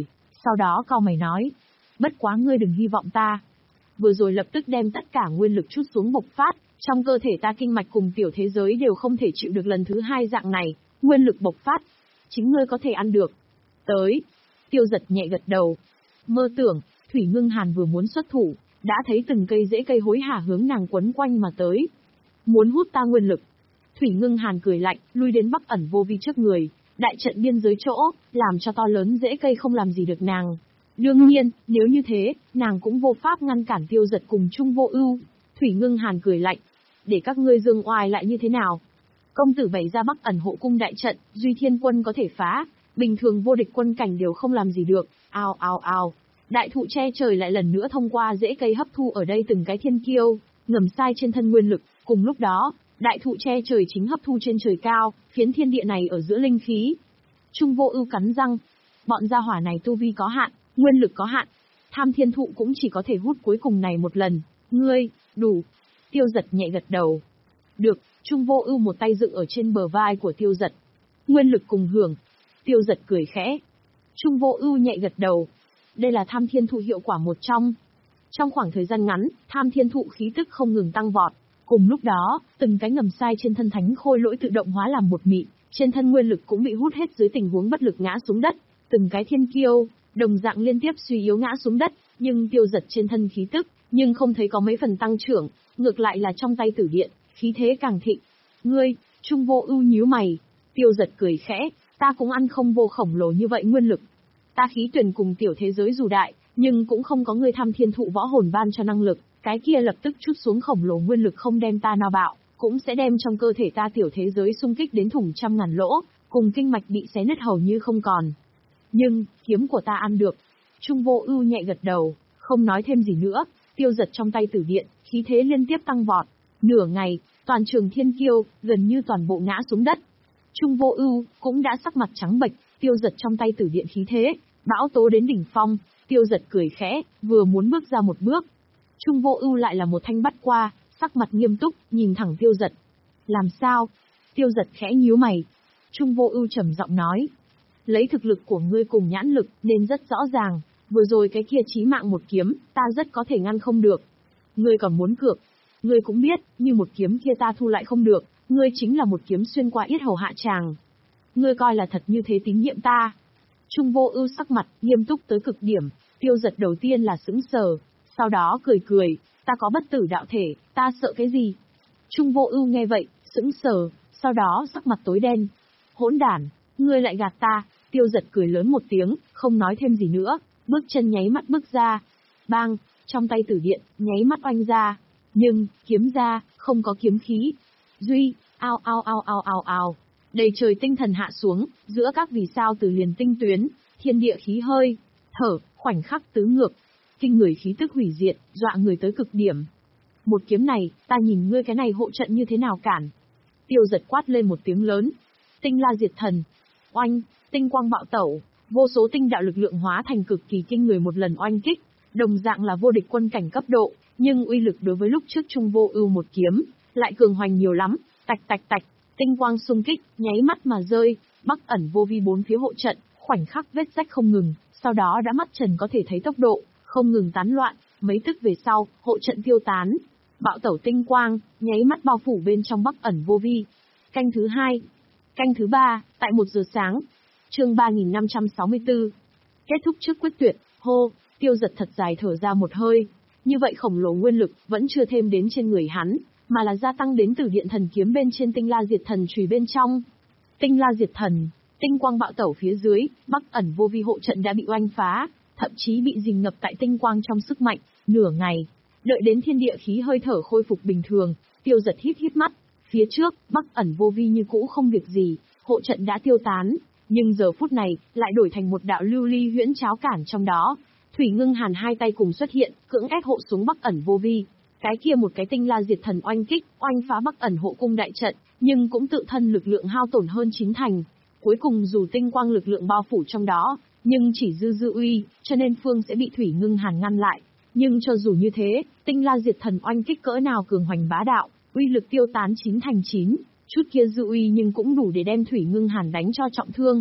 sau đó cau mày nói, bất quá ngươi đừng hy vọng ta. Vừa rồi lập tức đem tất cả nguyên lực chút xuống bộc phát, trong cơ thể ta kinh mạch cùng tiểu thế giới đều không thể chịu được lần thứ hai dạng này, nguyên lực bộc phát. Chính ngươi có thể ăn được. Tới. Tiêu Giật nhẹ gật đầu. Mơ tưởng, Thủy Ngưng Hàn vừa muốn xuất thủ, đã thấy từng cây rễ cây hối hả hướng nàng quấn quanh mà tới. Muốn hút ta nguyên lực. Thủy Ngưng Hàn cười lạnh, lui đến Bắc Ẩn Vô Vi trước người, đại trận biên giới chỗ, làm cho to lớn rễ cây không làm gì được nàng. Đương nhiên, nếu như thế, nàng cũng vô pháp ngăn cản Tiêu Giật cùng Trung Vô Ưu. Thủy Ngưng Hàn cười lạnh, để các ngươi dương oai lại như thế nào? Công tử bày ra Bắc Ẩn hộ cung đại trận, Duy Thiên quân có thể phá, bình thường vô địch quân cảnh đều không làm gì được. Ao ao ao. Đại thụ che trời lại lần nữa thông qua rễ cây hấp thu ở đây từng cái thiên kiêu, ngầm sai trên thân nguyên lực, cùng lúc đó, đại thụ che trời chính hấp thu trên trời cao, phiến thiên địa này ở giữa linh khí. Trung Vô Ưu cắn răng, bọn gia hỏa này tu vi có hạn, nguyên lực có hạn, Tham Thiên thụ cũng chỉ có thể hút cuối cùng này một lần, ngươi, đủ. Tiêu Giật nhẹ gật đầu. Được, Trung Vô Ưu một tay dựng ở trên bờ vai của Tiêu Giật. Nguyên lực cùng hưởng. Tiêu Giật cười khẽ. Trung Vô Ưu nhẹ gật đầu. Đây là Tham Thiên thụ hiệu quả một trong. Trong khoảng thời gian ngắn, Tham Thiên thụ khí tức không ngừng tăng vọt. Cùng lúc đó, từng cái ngầm sai trên thân thánh khôi lỗi tự động hóa làm một mịn, trên thân nguyên lực cũng bị hút hết dưới tình huống bất lực ngã xuống đất. Từng cái thiên kiêu, đồng dạng liên tiếp suy yếu ngã xuống đất, nhưng Tiêu Giật trên thân khí tức, nhưng không thấy có mấy phần tăng trưởng, ngược lại là trong tay tử điện, khí thế càng thịnh. Ngươi, Trung Vô Ưu nhíu mày. Tiêu Giật cười khẽ, ta cũng ăn không vô khổng lồ như vậy nguyên lực. Ta khí tuyển cùng tiểu thế giới dù đại, nhưng cũng không có ngươi Tham Thiên thụ võ hồn ban cho năng lực, cái kia lập tức chút xuống khổng lồ nguyên lực không đem ta no bạo, cũng sẽ đem trong cơ thể ta tiểu thế giới xung kích đến thủng trăm ngàn lỗ, cùng kinh mạch bị xé nứt hầu như không còn. Nhưng, kiếm của ta ăn được. Trung Vô Ưu nhẹ gật đầu, không nói thêm gì nữa. Tiêu Giật trong tay tử điện, khí thế liên tiếp tăng vọt. Nửa ngày, toàn trường thiên kiêu, gần như toàn bộ ngã xuống đất. Trung Vô Ưu cũng đã sắc mặt trắng bệch, Tiêu Giật trong tay tử điện khí thế, bão tố đến đỉnh phong. Tiêu Giật cười khẽ, vừa muốn bước ra một bước. Trung Vô Ưu lại là một thanh bắt qua, sắc mặt nghiêm túc, nhìn thẳng Tiêu Giật. Làm sao? Tiêu Giật khẽ nhíu mày. Trung Vô Ưu trầm giọng nói. Lấy thực lực của ngươi cùng nhãn lực, nên rất rõ ràng, vừa rồi cái kia chí mạng một kiếm, ta rất có thể ngăn không được. Ngươi còn muốn cược? Ngươi cũng biết, như một kiếm kia ta thu lại không được, ngươi chính là một kiếm xuyên qua yết hầu hạ tràng. Ngươi coi là thật như thế tín nhiệm ta? Trung Vô Ưu sắc mặt nghiêm túc tới cực điểm, Tiêu Giật đầu tiên là sững sờ, sau đó cười cười, ta có bất tử đạo thể, ta sợ cái gì? Trung Vô Ưu nghe vậy, sững sờ, sau đó sắc mặt tối đen. Hỗn đản, ngươi lại gạt ta. Tiêu Giật cười lớn một tiếng, không nói thêm gì nữa, bước chân nháy mắt bước ra. Bang, trong tay tử điện, nháy mắt oanh ra. Nhưng, kiếm ra, không có kiếm khí. Duy, ao ao ao ao ao ao. Đầy trời tinh thần hạ xuống, giữa các vì sao từ liền tinh tuyến, thiên địa khí hơi, thở, khoảnh khắc tứ ngược. Kinh người khí tức hủy diệt, dọa người tới cực điểm. Một kiếm này, ta nhìn ngươi cái này hộ trận như thế nào cản. Tiêu Giật quát lên một tiếng lớn. Tinh la diệt thần. Oanh, tinh quang bạo tẩu, vô số tinh đạo lực lượng hóa thành cực kỳ kinh người một lần oanh kích, đồng dạng là vô địch quân cảnh cấp độ, nhưng uy lực đối với lúc trước Trung Vô Ưu một kiếm, lại cường hoành nhiều lắm, tạch tạch tạch, tinh quang xung kích, nháy mắt mà rơi, Bắc Ẩn Vô Vi bốn phía hộ trận, khoảnh khắc vết rách không ngừng, sau đó đã mắt trần có thể thấy tốc độ, không ngừng tán loạn, mấy tức về sau, hộ trận tiêu tán, bạo tẩu tinh quang, nháy mắt bao phủ bên trong Bắc Ẩn Vô Vi. Canh thứ hai, canh thứ ba, tại một giờ sáng. Chương ba nghìn năm trăm sáu mươi tư. Kết thúc trước quyết tuyệt, hô, Tiêu Giật thật dài thở ra một hơi. Như vậy khổng lồ nguyên lực vẫn chưa thêm đến trên người hắn, mà là gia tăng đến từ điện thần kiếm bên trên tinh la diệt thần chùy bên trong. Tinh la diệt thần, tinh quang bạo tẩu phía dưới, Bắc Ẩn Vô Vi hộ trận đã bị oanh phá, thậm chí bị rình ngập tại tinh quang trong sức mạnh, nửa ngày. Đợi đến thiên địa khí hơi thở khôi phục bình thường, Tiêu Giật híp híp mắt, phía trước, Bắc Ẩn Vô Vi như cũ không việc gì, hộ trận đã tiêu tán. Nhưng giờ phút này, lại đổi thành một đạo lưu ly huyễn cháo cản trong đó. Thủy Ngưng Hàn hai tay cùng xuất hiện, cưỡng ép hộ xuống Bắc Ẩn Vô Vi. Cái kia một cái tinh la diệt thần oanh kích, oanh phá Bắc Ẩn hộ cung đại trận, nhưng cũng tự thân lực lượng hao tổn hơn chín thành. Cuối cùng dù tinh quang lực lượng bao phủ trong đó, nhưng chỉ dư dư uy, cho nên phương sẽ bị Thủy Ngưng Hàn ngăn lại. Nhưng cho dù như thế, tinh la diệt thần oanh kích cỡ nào cường hoành bá đạo, uy lực tiêu tán chín thành chín. Chút kia dư uy nhưng cũng đủ để đem Thủy Ngưng Hàn đánh cho trọng thương.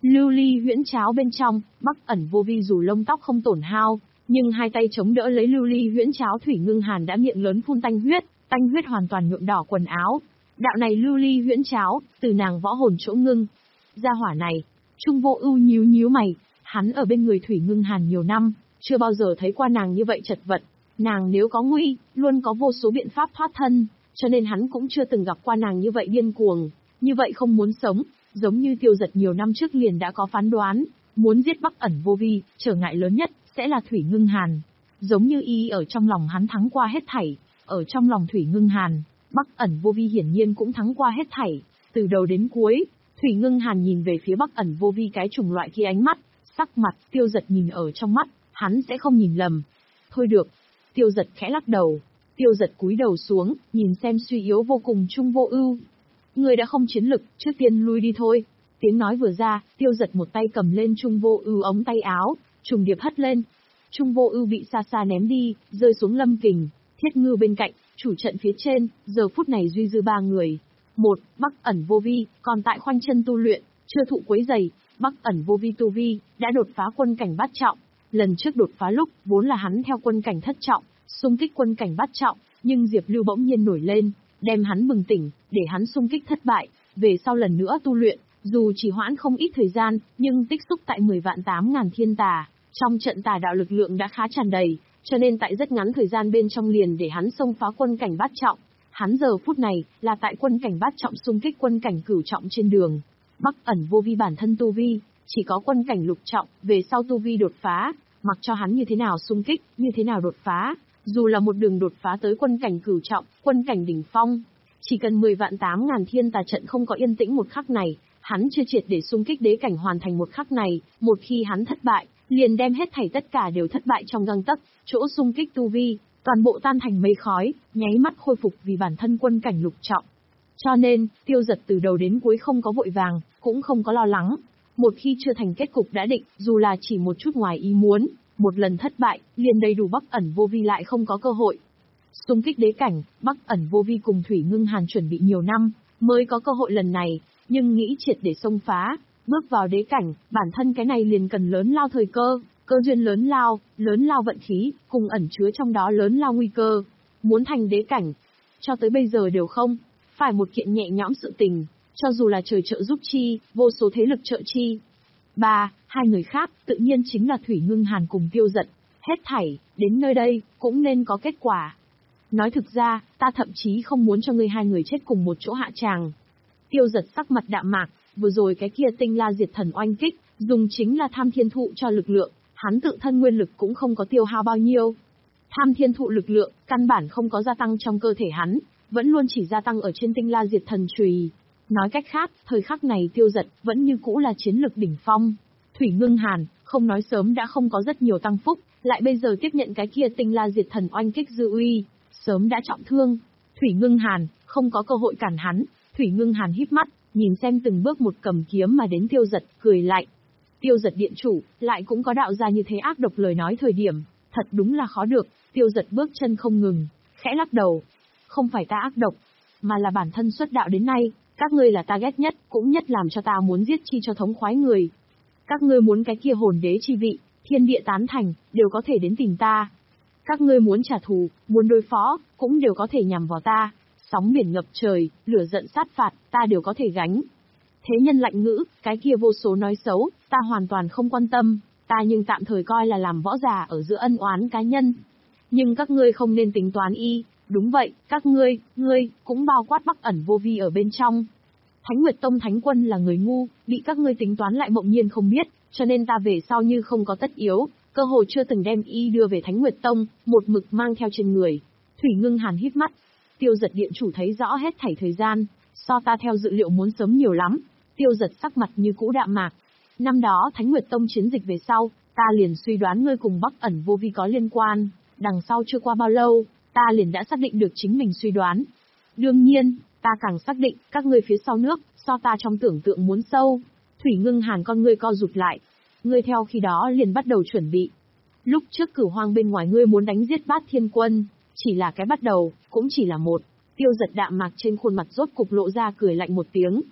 Lưu ly huyễn cháo bên trong, Bắc Ẩn Vô Vi dù lông tóc không tổn hao, nhưng hai tay chống đỡ lấy lưu ly huyễn cháo, Thủy Ngưng Hàn đã miệng lớn phun tanh huyết, tanh huyết hoàn toàn nhuộm đỏ quần áo. Đạo này lưu ly huyễn cháo, từ nàng võ hồn chỗ ngưng. Gia hỏa này, Trung Vô Ưu nhíu nhíu mày, hắn ở bên người Thủy Ngưng Hàn nhiều năm, chưa bao giờ thấy qua nàng như vậy chật vật. Nàng nếu có nguy, luôn có vô số biện pháp thoát thân, cho nên hắn cũng chưa từng gặp qua nàng như vậy điên cuồng, như vậy không muốn sống, giống như Tiêu Dật nhiều năm trước liền đã có phán đoán, muốn giết Bắc Ẩn Vô Vi, trở ngại lớn nhất sẽ là Thủy Ngưng Hàn. Giống như y ở trong lòng hắn thắng qua hết thảy, ở trong lòng Thủy Ngưng Hàn, Bắc Ẩn Vô Vi hiển nhiên cũng thắng qua hết thảy, từ đầu đến cuối. Thủy Ngưng Hàn nhìn về phía Bắc Ẩn Vô Vi cái chủng loại kia ánh mắt, sắc mặt Tiêu Dật nhìn ở trong mắt, hắn sẽ không nhìn lầm. Thôi được. Tiêu Dật khẽ lắc đầu. Tiêu Dật cúi đầu xuống, nhìn xem suy yếu vô cùng Trung Vô Ưu. Người đã không chiến lực, trước tiên lui đi thôi. Tiếng nói vừa ra, Tiêu Dật một tay cầm lên Trung Vô Ưu ống tay áo, trùng điệp hất lên. Trung Vô Ưu bị xa xa ném đi, rơi xuống Lâm Kình, Thiết Ngư bên cạnh, chủ trận phía trên, giờ phút này duy dư ba người. Một, Bắc Ẩn Vô Vi, còn tại khoanh chân tu luyện, chưa thụ quấy rầy. Bắc Ẩn Vô Vi tu vi đã đột phá quân cảnh bát trọng. Lần trước đột phá lúc, vốn là hắn theo quân cảnh thất trọng, xung kích quân cảnh bát trọng, nhưng Diệp Lưu bỗng nhiên nổi lên, đem hắn bừng tỉnh, để hắn xung kích thất bại, về sau lần nữa tu luyện, dù chỉ hoãn không ít thời gian, nhưng tích xúc tại mười vạn tám ngàn thiên tà, trong trận tà đạo lực lượng đã khá tràn đầy, cho nên tại rất ngắn thời gian bên trong liền để hắn xông phá quân cảnh bát trọng. Hắn giờ phút này là tại quân cảnh bát trọng xung kích quân cảnh cửu trọng trên đường. Bắc Ẩn Vô Vi bản thân tu vi chỉ có quân cảnh lục trọng, về sau tu vi đột phá, mặc cho hắn như thế nào xung kích, như thế nào đột phá, dù là một đường đột phá tới quân cảnh cửu trọng, quân cảnh đỉnh phong, chỉ cần mười vạn tám ngàn thiên tà trận không có yên tĩnh một khắc này, hắn chưa triệt để xung kích đế cảnh hoàn thành một khắc này, một khi hắn thất bại, liền đem hết thảy tất cả đều thất bại trong gang tấc, chỗ xung kích tu vi, toàn bộ tan thành mây khói, nháy mắt khôi phục vì bản thân quân cảnh lục trọng. Cho nên, Tiêu Dật từ đầu đến cuối không có vội vàng, cũng không có lo lắng. Một khi chưa thành kết cục đã định, dù là chỉ một chút ngoài ý muốn, một lần thất bại, liền đầy đủ Bắc Ẩn Vô Vi lại không có cơ hội. Xung kích đế cảnh, Bắc Ẩn Vô Vi cùng Thủy Ngưng Hàn chuẩn bị nhiều năm, mới có cơ hội lần này, nhưng nghĩ triệt để xông phá, bước vào đế cảnh, bản thân cái này liền cần lớn lao thời cơ, cơ duyên lớn lao, lớn lao vận khí, cùng ẩn chứa trong đó lớn lao nguy cơ. Muốn thành đế cảnh, cho tới bây giờ đều không phải một kiện nhẹ nhõm sự tình, cho dù là trời trợ giúp chi, vô số thế lực trợ chi. Ba, hai người khác, tự nhiên chính là Thủy Ngưng Hàn cùng Tiêu Dật. Hết thảy, đến nơi đây, cũng nên có kết quả. Nói thực ra, ta thậm chí không muốn cho ngươi hai người chết cùng một chỗ hạ tràng. Tiêu Dật sắc mặt đạm mạc, vừa rồi cái kia tinh la diệt thần oanh kích, dùng chính là tham thiên thụ cho lực lượng, hắn tự thân nguyên lực cũng không có tiêu hao bao nhiêu. Tham thiên thụ lực lượng, căn bản không có gia tăng trong cơ thể hắn, vẫn luôn chỉ gia tăng ở trên tinh la diệt thần chùy. Nói cách khác, thời khắc này Tiêu Dật vẫn như cũ là chiến lực đỉnh phong. Thủy Ngưng Hàn, không nói sớm đã không có rất nhiều tăng phúc, lại bây giờ tiếp nhận cái kia tinh la diệt thần oanh kích dư uy, sớm đã trọng thương. Thủy Ngưng Hàn, không có cơ hội cản hắn. Thủy Ngưng Hàn híp mắt, nhìn xem từng bước một cầm kiếm mà đến Tiêu Dật, cười lạnh. Tiêu Dật điện chủ, lại cũng có đạo ra như thế ác độc lời nói thời điểm, thật đúng là khó được. Tiêu Dật bước chân không ngừng, khẽ lắc đầu. Không phải ta ác độc, mà là bản thân xuất đạo đến nay, các ngươi là ta ghét nhất, cũng nhất làm cho ta muốn giết chi cho thống khoái người. Các ngươi muốn cái kia hồn đế chi vị, thiên địa tán thành, đều có thể đến tìm ta. Các ngươi muốn trả thù, muốn đối phó, cũng đều có thể nhằm vào ta. Sóng biển ngập trời, lửa giận sát phạt, ta đều có thể gánh. Thế nhân lạnh ngữ, cái kia vô số nói xấu, ta hoàn toàn không quan tâm, ta nhưng tạm thời coi là làm võ giả ở giữa ân oán cá nhân. Nhưng các ngươi không nên tính toán y, đúng vậy, các ngươi, ngươi, cũng bao quát Bắc Ẩn Vô Vi ở bên trong. Thánh Nguyệt Tông Thánh Quân là người ngu, bị các ngươi tính toán lại mộng nhiên không biết, cho nên ta về sau như không có tất yếu, cơ hội chưa từng đem y đưa về Thánh Nguyệt Tông, một mực mang theo trên người. Thủy Ngưng Hàn híp mắt, Tiêu Dật điện chủ thấy rõ hết thảy thời gian, so ta theo dự liệu muốn sớm nhiều lắm. Tiêu Dật sắc mặt như cũ đạm mạc. Năm đó Thánh Nguyệt Tông chiến dịch về sau, ta liền suy đoán ngươi cùng Bắc Ẩn Vô Vi có liên quan, đằng sau chưa qua bao lâu, ta liền đã xác định được chính mình suy đoán. Đương nhiên, ta càng xác định, các ngươi phía sau nước, so ta trong tưởng tượng muốn sâu. Thủy Ngưng Hàn con ngươi co rụt lại. Ngươi theo khi đó liền bắt đầu chuẩn bị. Lúc trước Cửu Hoang bên ngoài ngươi muốn đánh giết Bát Thiên Quân, chỉ là cái bắt đầu, cũng chỉ là một. Tiêu Dật đạm mạc trên khuôn mặt rốt cục lộ ra cười lạnh một tiếng.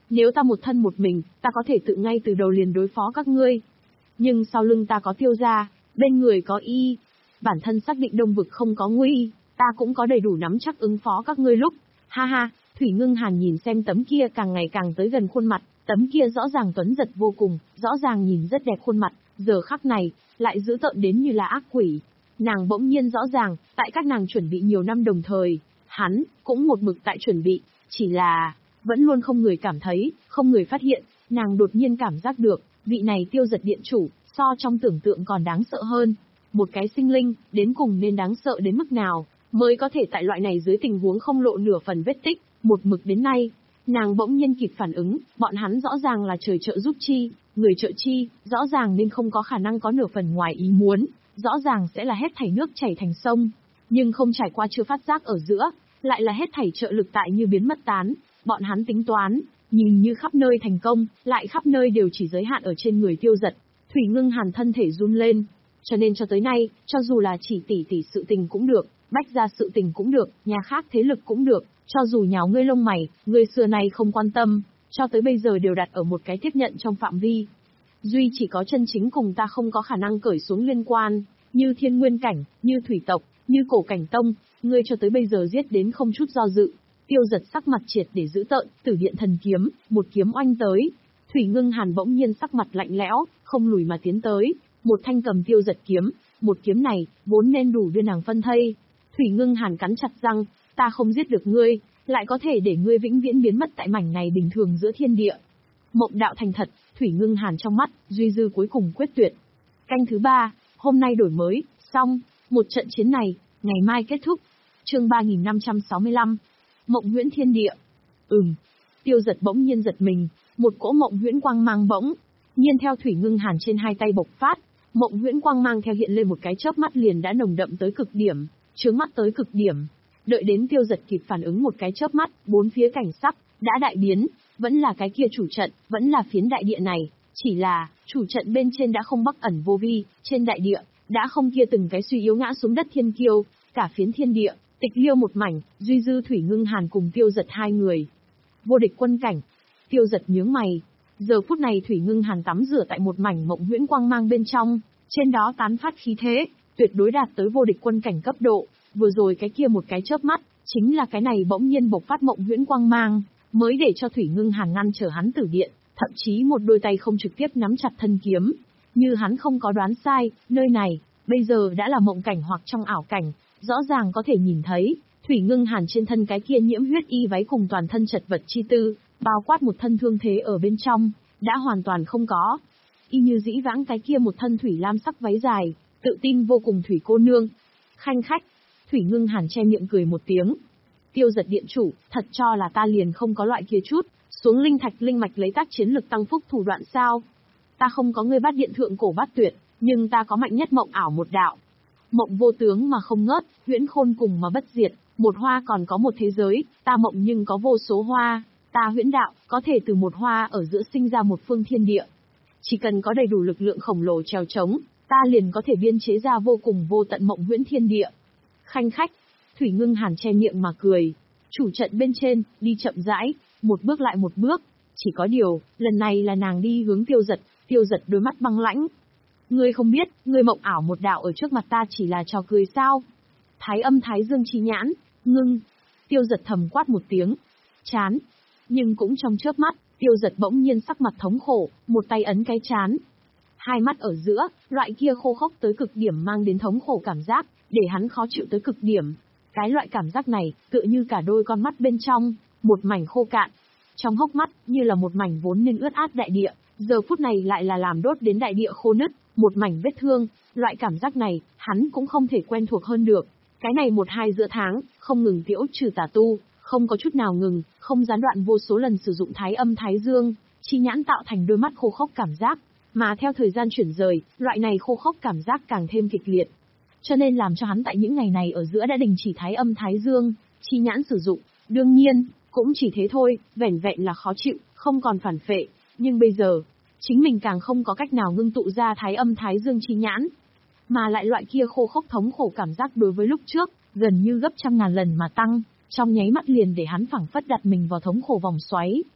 Nếu ta một thân một mình, ta có thể tự ngay từ đầu liền đối phó các ngươi. Nhưng sau lưng ta có Tiêu gia, bên người có y. Bản thân xác định Đông vực không có nguy, ta cũng có đầy đủ nắm chắc ứng phó các ngươi lúc. Ha ha, Thủy Ngưng Hàn nhìn xem tấm kia càng ngày càng tới gần khuôn mặt, tấm kia rõ ràng tuấn giật vô cùng, rõ ràng nhìn rất đẹp khuôn mặt, giờ khắc này, lại dữ tợn đến như là ác quỷ. Nàng bỗng nhiên rõ ràng, tại các nàng chuẩn bị nhiều năm đồng thời, hắn, cũng một mực tại chuẩn bị, chỉ là, vẫn luôn không người cảm thấy, không người phát hiện, nàng đột nhiên cảm giác được, vị này Tiêu giật điện chủ, so trong tưởng tượng còn đáng sợ hơn. Một cái sinh linh, đến cùng nên đáng sợ đến mức nào, mới có thể tại loại này dưới tình huống không lộ nửa phần vết tích, một mực đến nay. Nàng bỗng nhiên kịp phản ứng, bọn hắn rõ ràng là trời trợ giúp chi, người trợ chi, rõ ràng nên không có khả năng có nửa phần ngoài ý muốn, rõ ràng sẽ là hết thảy nước chảy thành sông, nhưng không trải qua chưa phát giác ở giữa, lại là hết thảy trợ lực tại như biến mất tán, bọn hắn tính toán, nhìn như khắp nơi thành công, lại khắp nơi đều chỉ giới hạn ở trên người Tiêu giật. Thủy Ngưng Hàn thân thể run lên, cho nên cho tới nay, cho dù là chỉ tỷ tỷ sự tình cũng được, bách ra sự tình cũng được, nhà khác thế lực cũng được, cho dù nháo ngươi lông mày, ngươi xưa nay không quan tâm, cho tới bây giờ đều đặt ở một cái tiếp nhận trong phạm vi. Duy chỉ có chân chính cùng ta không có khả năng cởi xuống liên quan, như thiên nguyên cảnh, như thủy tộc, như cổ cảnh tông, ngươi cho tới bây giờ giết đến không chút do dự. Tiêu giật sắc mặt triệt để giữ tợn, tử điện thần kiếm, một kiếm oanh tới. Thủy Ngưng Hàn bỗng nhiên sắc mặt lạnh lẽo, không lùi mà tiến tới, một thanh cầm Tiêu giật kiếm, một kiếm này, vốn nên đủ đưa nàng phân thây. Thủy Ngưng Hàn cắn chặt răng, ta không giết được ngươi, lại có thể để ngươi vĩnh viễn biến mất tại mảnh này bình thường giữa thiên địa. Mộng đạo thành thật, Thủy Ngưng Hàn trong mắt, duy dư cuối cùng quyết tuyệt. Canh thứ ba, hôm nay đổi mới, xong, một trận chiến này, ngày mai kết thúc. Chương ba nghìn năm trăm sáu mươi lăm, Mộng huyễn thiên địa. Ừm, Tiêu giật bỗng nhiên giật mình, một cỗ mộng huyễn quang mang bỗng nhiên theo Thủy Ngưng Hàn trên hai tay bộc phát, mộng huyễn quang mang theo hiện lên một cái chớp mắt liền đã nồng đậm tới cực điểm, chướng mắt tới cực điểm. Đợi đến Tiêu giật kịp phản ứng một cái chớp mắt, bốn phía cảnh sắc đã đại biến, vẫn là cái kia chủ trận, vẫn là phiến đại địa này, chỉ là chủ trận bên trên đã không bắc ẩn vô vi, trên đại địa đã không kia từng cái suy yếu ngã xuống đất thiên kiêu, cả phiến thiên địa tịch liêu một mảnh, duy dư Thủy Ngưng Hàn cùng Tiêu giật hai người. Vô địch quân cảnh. Tiêu giật nhướng mày. Giờ phút này Thủy Ngưng Hàn tắm rửa tại một mảnh mộng huyễn quang mang bên trong, trên đó tán phát khí thế, tuyệt đối đạt tới vô địch quân cảnh cấp độ. Vừa rồi cái kia một cái chớp mắt, chính là cái này bỗng nhiên bộc phát mộng huyễn quang mang, mới để cho Thủy Ngưng Hàn ngăn trở hắn tử điện, thậm chí một đôi tay không trực tiếp nắm chặt thân kiếm. Như hắn không có đoán sai, nơi này, bây giờ đã là mộng cảnh hoặc trong ảo cảnh, rõ ràng có thể nhìn thấy, Thủy Ngưng Hàn trên thân cái kia nhiễm huyết y váy cùng toàn thân chật vật chi tư, bao quát một thân thương thế ở bên trong, đã hoàn toàn không có. Y như dĩ vãng cái kia một thân thủy lam sắc váy dài, tự tin vô cùng Thủy cô nương. Khanh khách, Thủy Ngưng Hàn che miệng cười một tiếng. Tiêu giật điện chủ, thật cho là ta liền không có loại kia chút, xuống linh thạch linh mạch lấy tác chiến lực tăng phúc thủ đoạn sao? Ta không có ngươi bát điện thượng cổ bát tuyệt, nhưng ta có mạnh nhất mộng ảo một đạo. Mộng vô tướng mà không ngớt, huyễn khôn cùng mà bất diệt, một hoa còn có một thế giới, ta mộng nhưng có vô số hoa, ta huyễn đạo, có thể từ một hoa ở giữa sinh ra một phương thiên địa. Chỉ cần có đầy đủ lực lượng khổng lồ trèo trống, ta liền có thể biên chế ra vô cùng vô tận mộng huyễn thiên địa. Khanh khách, Thủy Ngưng Hàn che miệng mà cười. Chủ trận bên trên, đi chậm rãi, một bước lại một bước. Chỉ có điều, lần này là nàng đi hướng Tiêu giật, Tiêu giật đôi mắt băng lãnh. Ngươi không biết, ngươi mộng ảo một đạo ở trước mặt ta chỉ là trò cười sao? Thái âm thái dương chi nhãn, ngưng. Tiêu giật thầm quát một tiếng. Chán. Nhưng cũng trong chớp mắt, Tiêu giật bỗng nhiên sắc mặt thống khổ, một tay ấn cái chán. Hai mắt ở giữa, loại kia khô khốc tới cực điểm mang đến thống khổ cảm giác, để hắn khó chịu tới cực điểm. Cái loại cảm giác này, tựa như cả đôi con mắt bên trong, một mảnh khô cạn. Trong hốc mắt, như là một mảnh vốn nên ướt át đại địa, giờ phút này lại là làm đốt đến đại địa khô nứt, một mảnh vết thương. Loại cảm giác này, hắn cũng không thể quen thuộc hơn được. Cái này một hai giữa tháng, không ngừng tiễu trừ tà tu, không có chút nào ngừng, không gián đoạn vô số lần sử dụng thái âm thái dương, chi nhãn tạo thành đôi mắt khô khốc cảm giác. Mà theo thời gian chuyển rời, loại này khô khốc cảm giác càng thêm kịch liệt. Cho nên làm cho hắn tại những ngày này ở giữa đã đình chỉ thái âm thái dương, chi nhãn sử dụng. Đương nhiên, cũng chỉ thế thôi, vẻn vẹn là khó chịu, không còn phản phệ. Nhưng bây giờ, chính mình càng không có cách nào ngưng tụ ra thái âm thái dương chi nhãn. Mà lại loại kia khô khốc thống khổ cảm giác đối với lúc trước, gần như gấp trăm ngàn lần mà tăng, trong nháy mắt liền để hắn phảng phất đặt mình vào thống khổ vòng xoáy.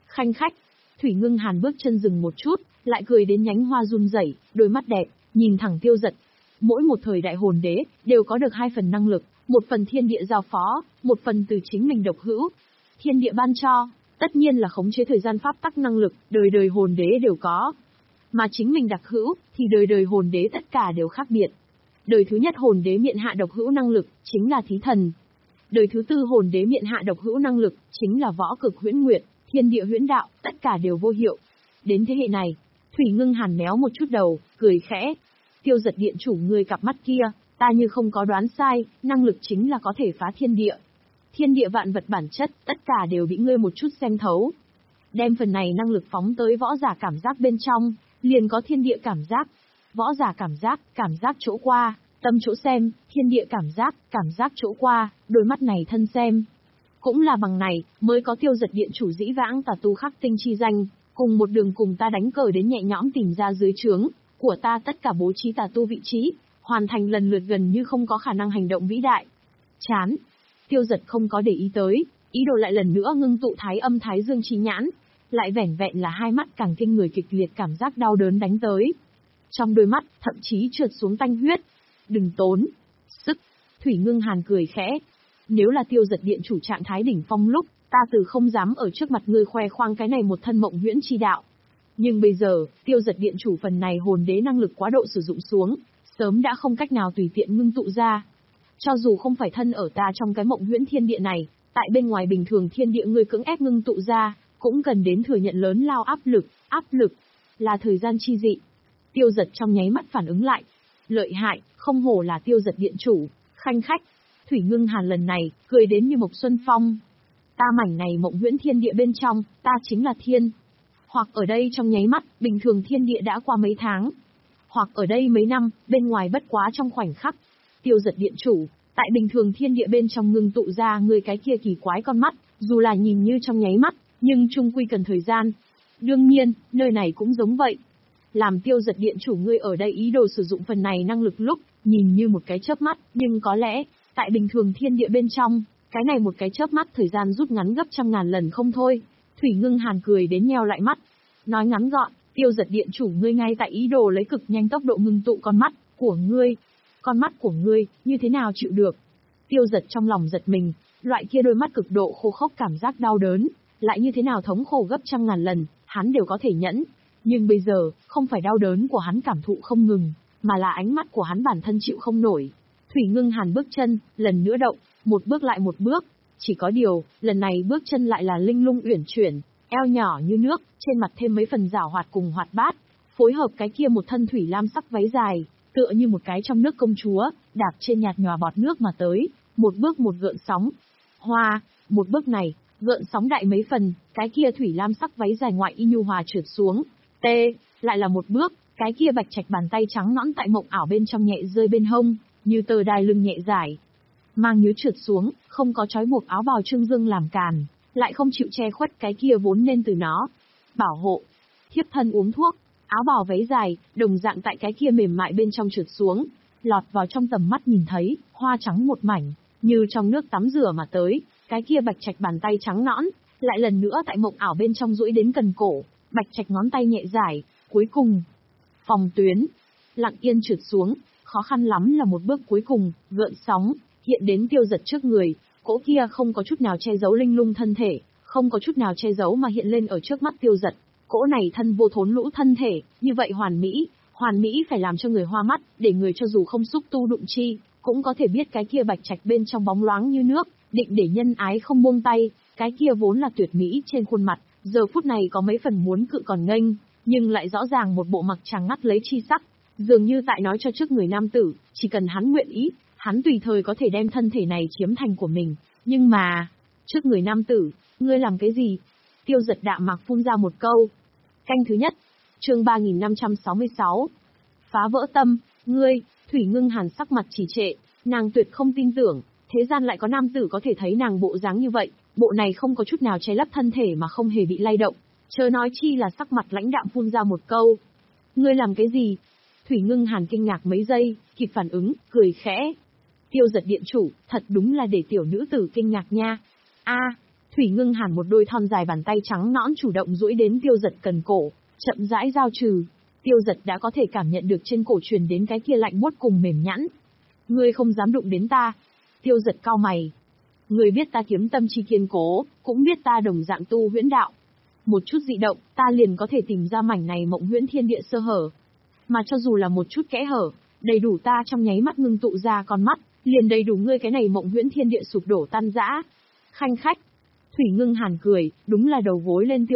Khanh khách. Thủy Ngưng Hàn bước chân dừng một chút, lại cười đến nhánh hoa run rẩy, đôi mắt đẹp, nhìn thẳng Tiêu Dật. Mỗi một thời đại hồn đế, đều có được hai phần năng lực, một phần thiên địa giao phó, một phần từ chính mình độc hữu. Thiên địa ban cho, tất nhiên là khống chế thời gian pháp tắc năng lực, đời đời hồn đế đều có. Mà chính mình đặc hữu, thì đời đời hồn đế tất cả đều khác biệt. Đời thứ nhất hồn đế miện hạ độc hữu năng lực, chính là thí thần. Đời thứ tư hồn đế miện hạ độc hữu năng lực, chính là võ cực huyễn nguyệt, thiên địa huyễn đạo, tất cả đều vô hiệu. Đến thế hệ này, Thủy Ngưng Hàn méo một chút đầu, cười khẽ. Tiêu Dật điện chủ ngươi cặp mắt kia, ta như không có đoán sai, năng lực chính là có thể phá thiên địa. Thiên địa vạn vật bản chất, tất cả đều bị ngươi một chút xem thấu. Đem phần này năng lực phóng tới võ giả cảm giác bên trong, liền có thiên địa cảm giác. Võ giả cảm giác, cảm giác chỗ qua, tâm chỗ xem, thiên địa cảm giác, cảm giác chỗ qua, đôi mắt này thân xem. Cũng là bằng này, mới có Tiêu Dật điện chủ dĩ vãng tà tu khắc tinh chi danh, cùng một đường cùng ta đánh cờ đến nhẹ nhõm tìm ra dưới trướng của ta tất cả bố trí tà tu vị trí, hoàn thành lần lượt gần như không có khả năng hành động vĩ đại. Chán. Tiêu Dật không có để ý tới, ý đồ lại lần nữa ngưng tụ thái âm thái dương chi nhãn, lại vẻn vẹn là hai mắt càng kinh người kịch liệt cảm giác đau đớn đánh tới. Trong đôi mắt, thậm chí trượt xuống tanh huyết. Đừng tốn sức. Thủy Ngưng Hàn cười khẽ. Nếu là Tiêu Dật điện chủ trạng thái đỉnh phong lúc, ta từ không dám ở trước mặt ngươi khoe khoang cái này một thân mộng huyễn chi đạo. Nhưng bây giờ, Tiêu Dật điện chủ phần này hồn đế năng lực quá độ sử dụng xuống, sớm đã không cách nào tùy tiện ngưng tụ ra. Cho dù không phải thân ở ta trong cái mộng huyễn thiên địa này, tại bên ngoài bình thường thiên địa ngươi cưỡng ép ngưng tụ ra, cũng cần đến thừa nhận lớn lao áp lực, áp lực là thời gian chi dị. Tiêu Dật trong nháy mắt phản ứng lại. Lợi hại, không hổ là Tiêu Dật điện chủ, khanh khách. Thủy Ngưng Hàn lần này, cười đến như một xuân phong. Ta mảnh này mộng huyễn thiên địa bên trong, ta chính là thiên. Hoặc ở đây trong nháy mắt, bình thường thiên địa đã qua mấy tháng. Hoặc ở đây mấy năm, bên ngoài bất quá trong khoảnh khắc. Tiêu Dật điện chủ, tại bình thường thiên địa bên trong ngưng tụ ra người cái kia kỳ quái con mắt, dù là nhìn như trong nháy mắt, nhưng chung quy cần thời gian. Đương nhiên, nơi này cũng giống vậy. Làm Tiêu Dật điện chủ ngươi ở đây ý đồ sử dụng phần này năng lực lúc, nhìn như một cái chớp mắt, nhưng có lẽ, tại bình thường thiên địa bên trong, cái này một cái chớp mắt thời gian rút ngắn gấp trăm ngàn lần không thôi. Thủy Ngưng Hàn cười đến nheo lại mắt. Nói ngắn gọn, Tiêu Dật điện chủ ngươi ngay tại ý đồ lấy cực nhanh tốc độ ngưng tụ con mắt của ngươi. Con mắt của ngươi, như thế nào chịu được? Tiêu Dật trong lòng giật mình, loại kia đôi mắt cực độ khô khốc cảm giác đau đớn, lại như thế nào thống khổ gấp trăm ngàn lần, hắn đều có thể nhẫn. Nhưng bây giờ, không phải đau đớn của hắn cảm thụ không ngừng, mà là ánh mắt của hắn bản thân chịu không nổi. Thủy Ngưng Hàn bước chân, lần nữa động, một bước lại một bước. Chỉ có điều, lần này bước chân lại là linh lung uyển chuyển, eo nhỏ như nước, trên mặt thêm mấy phần rảo hoạt cùng hoạt bát, phối hợp cái kia một thân thủy lam sắc váy dài, tựa như một cái trong nước công chúa, đạp trên nhạt nhòa bọt nước mà tới, một bước một gợn sóng. Hoa, một bước này, gợn sóng đại mấy phần, cái kia thủy lam sắc váy dài ngoại y nhu hòa trượt xuống. T, lại là một bước, cái kia bạch trạch bàn tay trắng nõn tại mộng ảo bên trong nhẹ rơi bên hông, như tờ đai lưng nhẹ giải. Mang nhớ trượt xuống, không có trói buộc áo bào trương dương làm càn, lại không chịu che khuất cái kia vốn nên từ nó. Bảo hộ, thiếp thân uống thuốc, áo bào váy dài, đồng dạng tại cái kia mềm mại bên trong trượt xuống, lọt vào trong tầm mắt nhìn thấy, hoa trắng một mảnh, như trong nước tắm rửa mà tới, cái kia bạch trạch bàn tay trắng nõn, lại lần nữa tại mộng ảo bên trong duỗi đến cần cổ, bạch trạch ngón tay nhẹ giải, cuối cùng. Phòng tuyến, lặng yên trượt xuống, khó khăn lắm là một bước cuối cùng, gợn sóng, hiện đến Tiêu Dật trước người, cỗ kia không có chút nào che giấu linh lung thân thể, không có chút nào che giấu mà hiện lên ở trước mắt Tiêu Dật. Cỗ này thân vô thốn lũ thân thể, như vậy hoàn mỹ, hoàn mỹ phải làm cho người hoa mắt, để người cho dù không xúc tu đụng chi, cũng có thể biết cái kia bạch trạch bên trong bóng loáng như nước, định để nhân ái không buông tay, cái kia vốn là tuyệt mỹ trên khuôn mặt, giờ phút này có mấy phần muốn cự còn nghênh, nhưng lại rõ ràng một bộ mặc tràng ngắt lấy chi sắc, dường như tại nói cho trước người nam tử, chỉ cần hắn nguyện ý, hắn tùy thời có thể đem thân thể này chiếm thành của mình, nhưng mà, trước người nam tử, ngươi làm cái gì? Tiêu Dật đạm mạc phun ra một câu. Canh thứ nhất, chương ba nghìn năm trăm sáu mươi sáu. Phá vỡ tâm, ngươi, Thủy Ngưng Hàn sắc mặt trì trệ, nàng tuyệt không tin tưởng, thế gian lại có nam tử có thể thấy nàng bộ dáng như vậy, bộ này không có chút nào che lấp thân thể mà không hề bị lay động, chớ nói chi là sắc mặt lãnh đạm phun ra một câu. Ngươi làm cái gì? Thủy Ngưng Hàn kinh ngạc mấy giây, kịp phản ứng, cười khẽ. Tiêu Dật điện chủ, thật đúng là để tiểu nữ tử kinh ngạc nha. A, Thủy Ngưng Hàn một đôi thon dài bàn tay trắng nõn chủ động duỗi đến Tiêu Giật cần cổ, chậm rãi giao trừ. Tiêu Giật đã có thể cảm nhận được trên cổ truyền đến cái kia lạnh buốt cùng mềm nhẵn. Ngươi không dám đụng đến ta. Tiêu Giật cau mày. Ngươi biết ta kiếm tâm chi kiên cố, cũng biết ta đồng dạng tu huyễn đạo. Một chút dị động, ta liền có thể tìm ra mảnh này mộng huyễn thiên địa sơ hở. Mà cho dù là một chút kẽ hở, đầy đủ ta trong nháy mắt ngưng tụ ra con mắt, liền đầy đủ ngươi cái này mộng huyễn thiên địa sụp đổ tan rã. Khanh khách. Thủy Ngưng Hàn cười, đúng là đầu gối lên Tiêu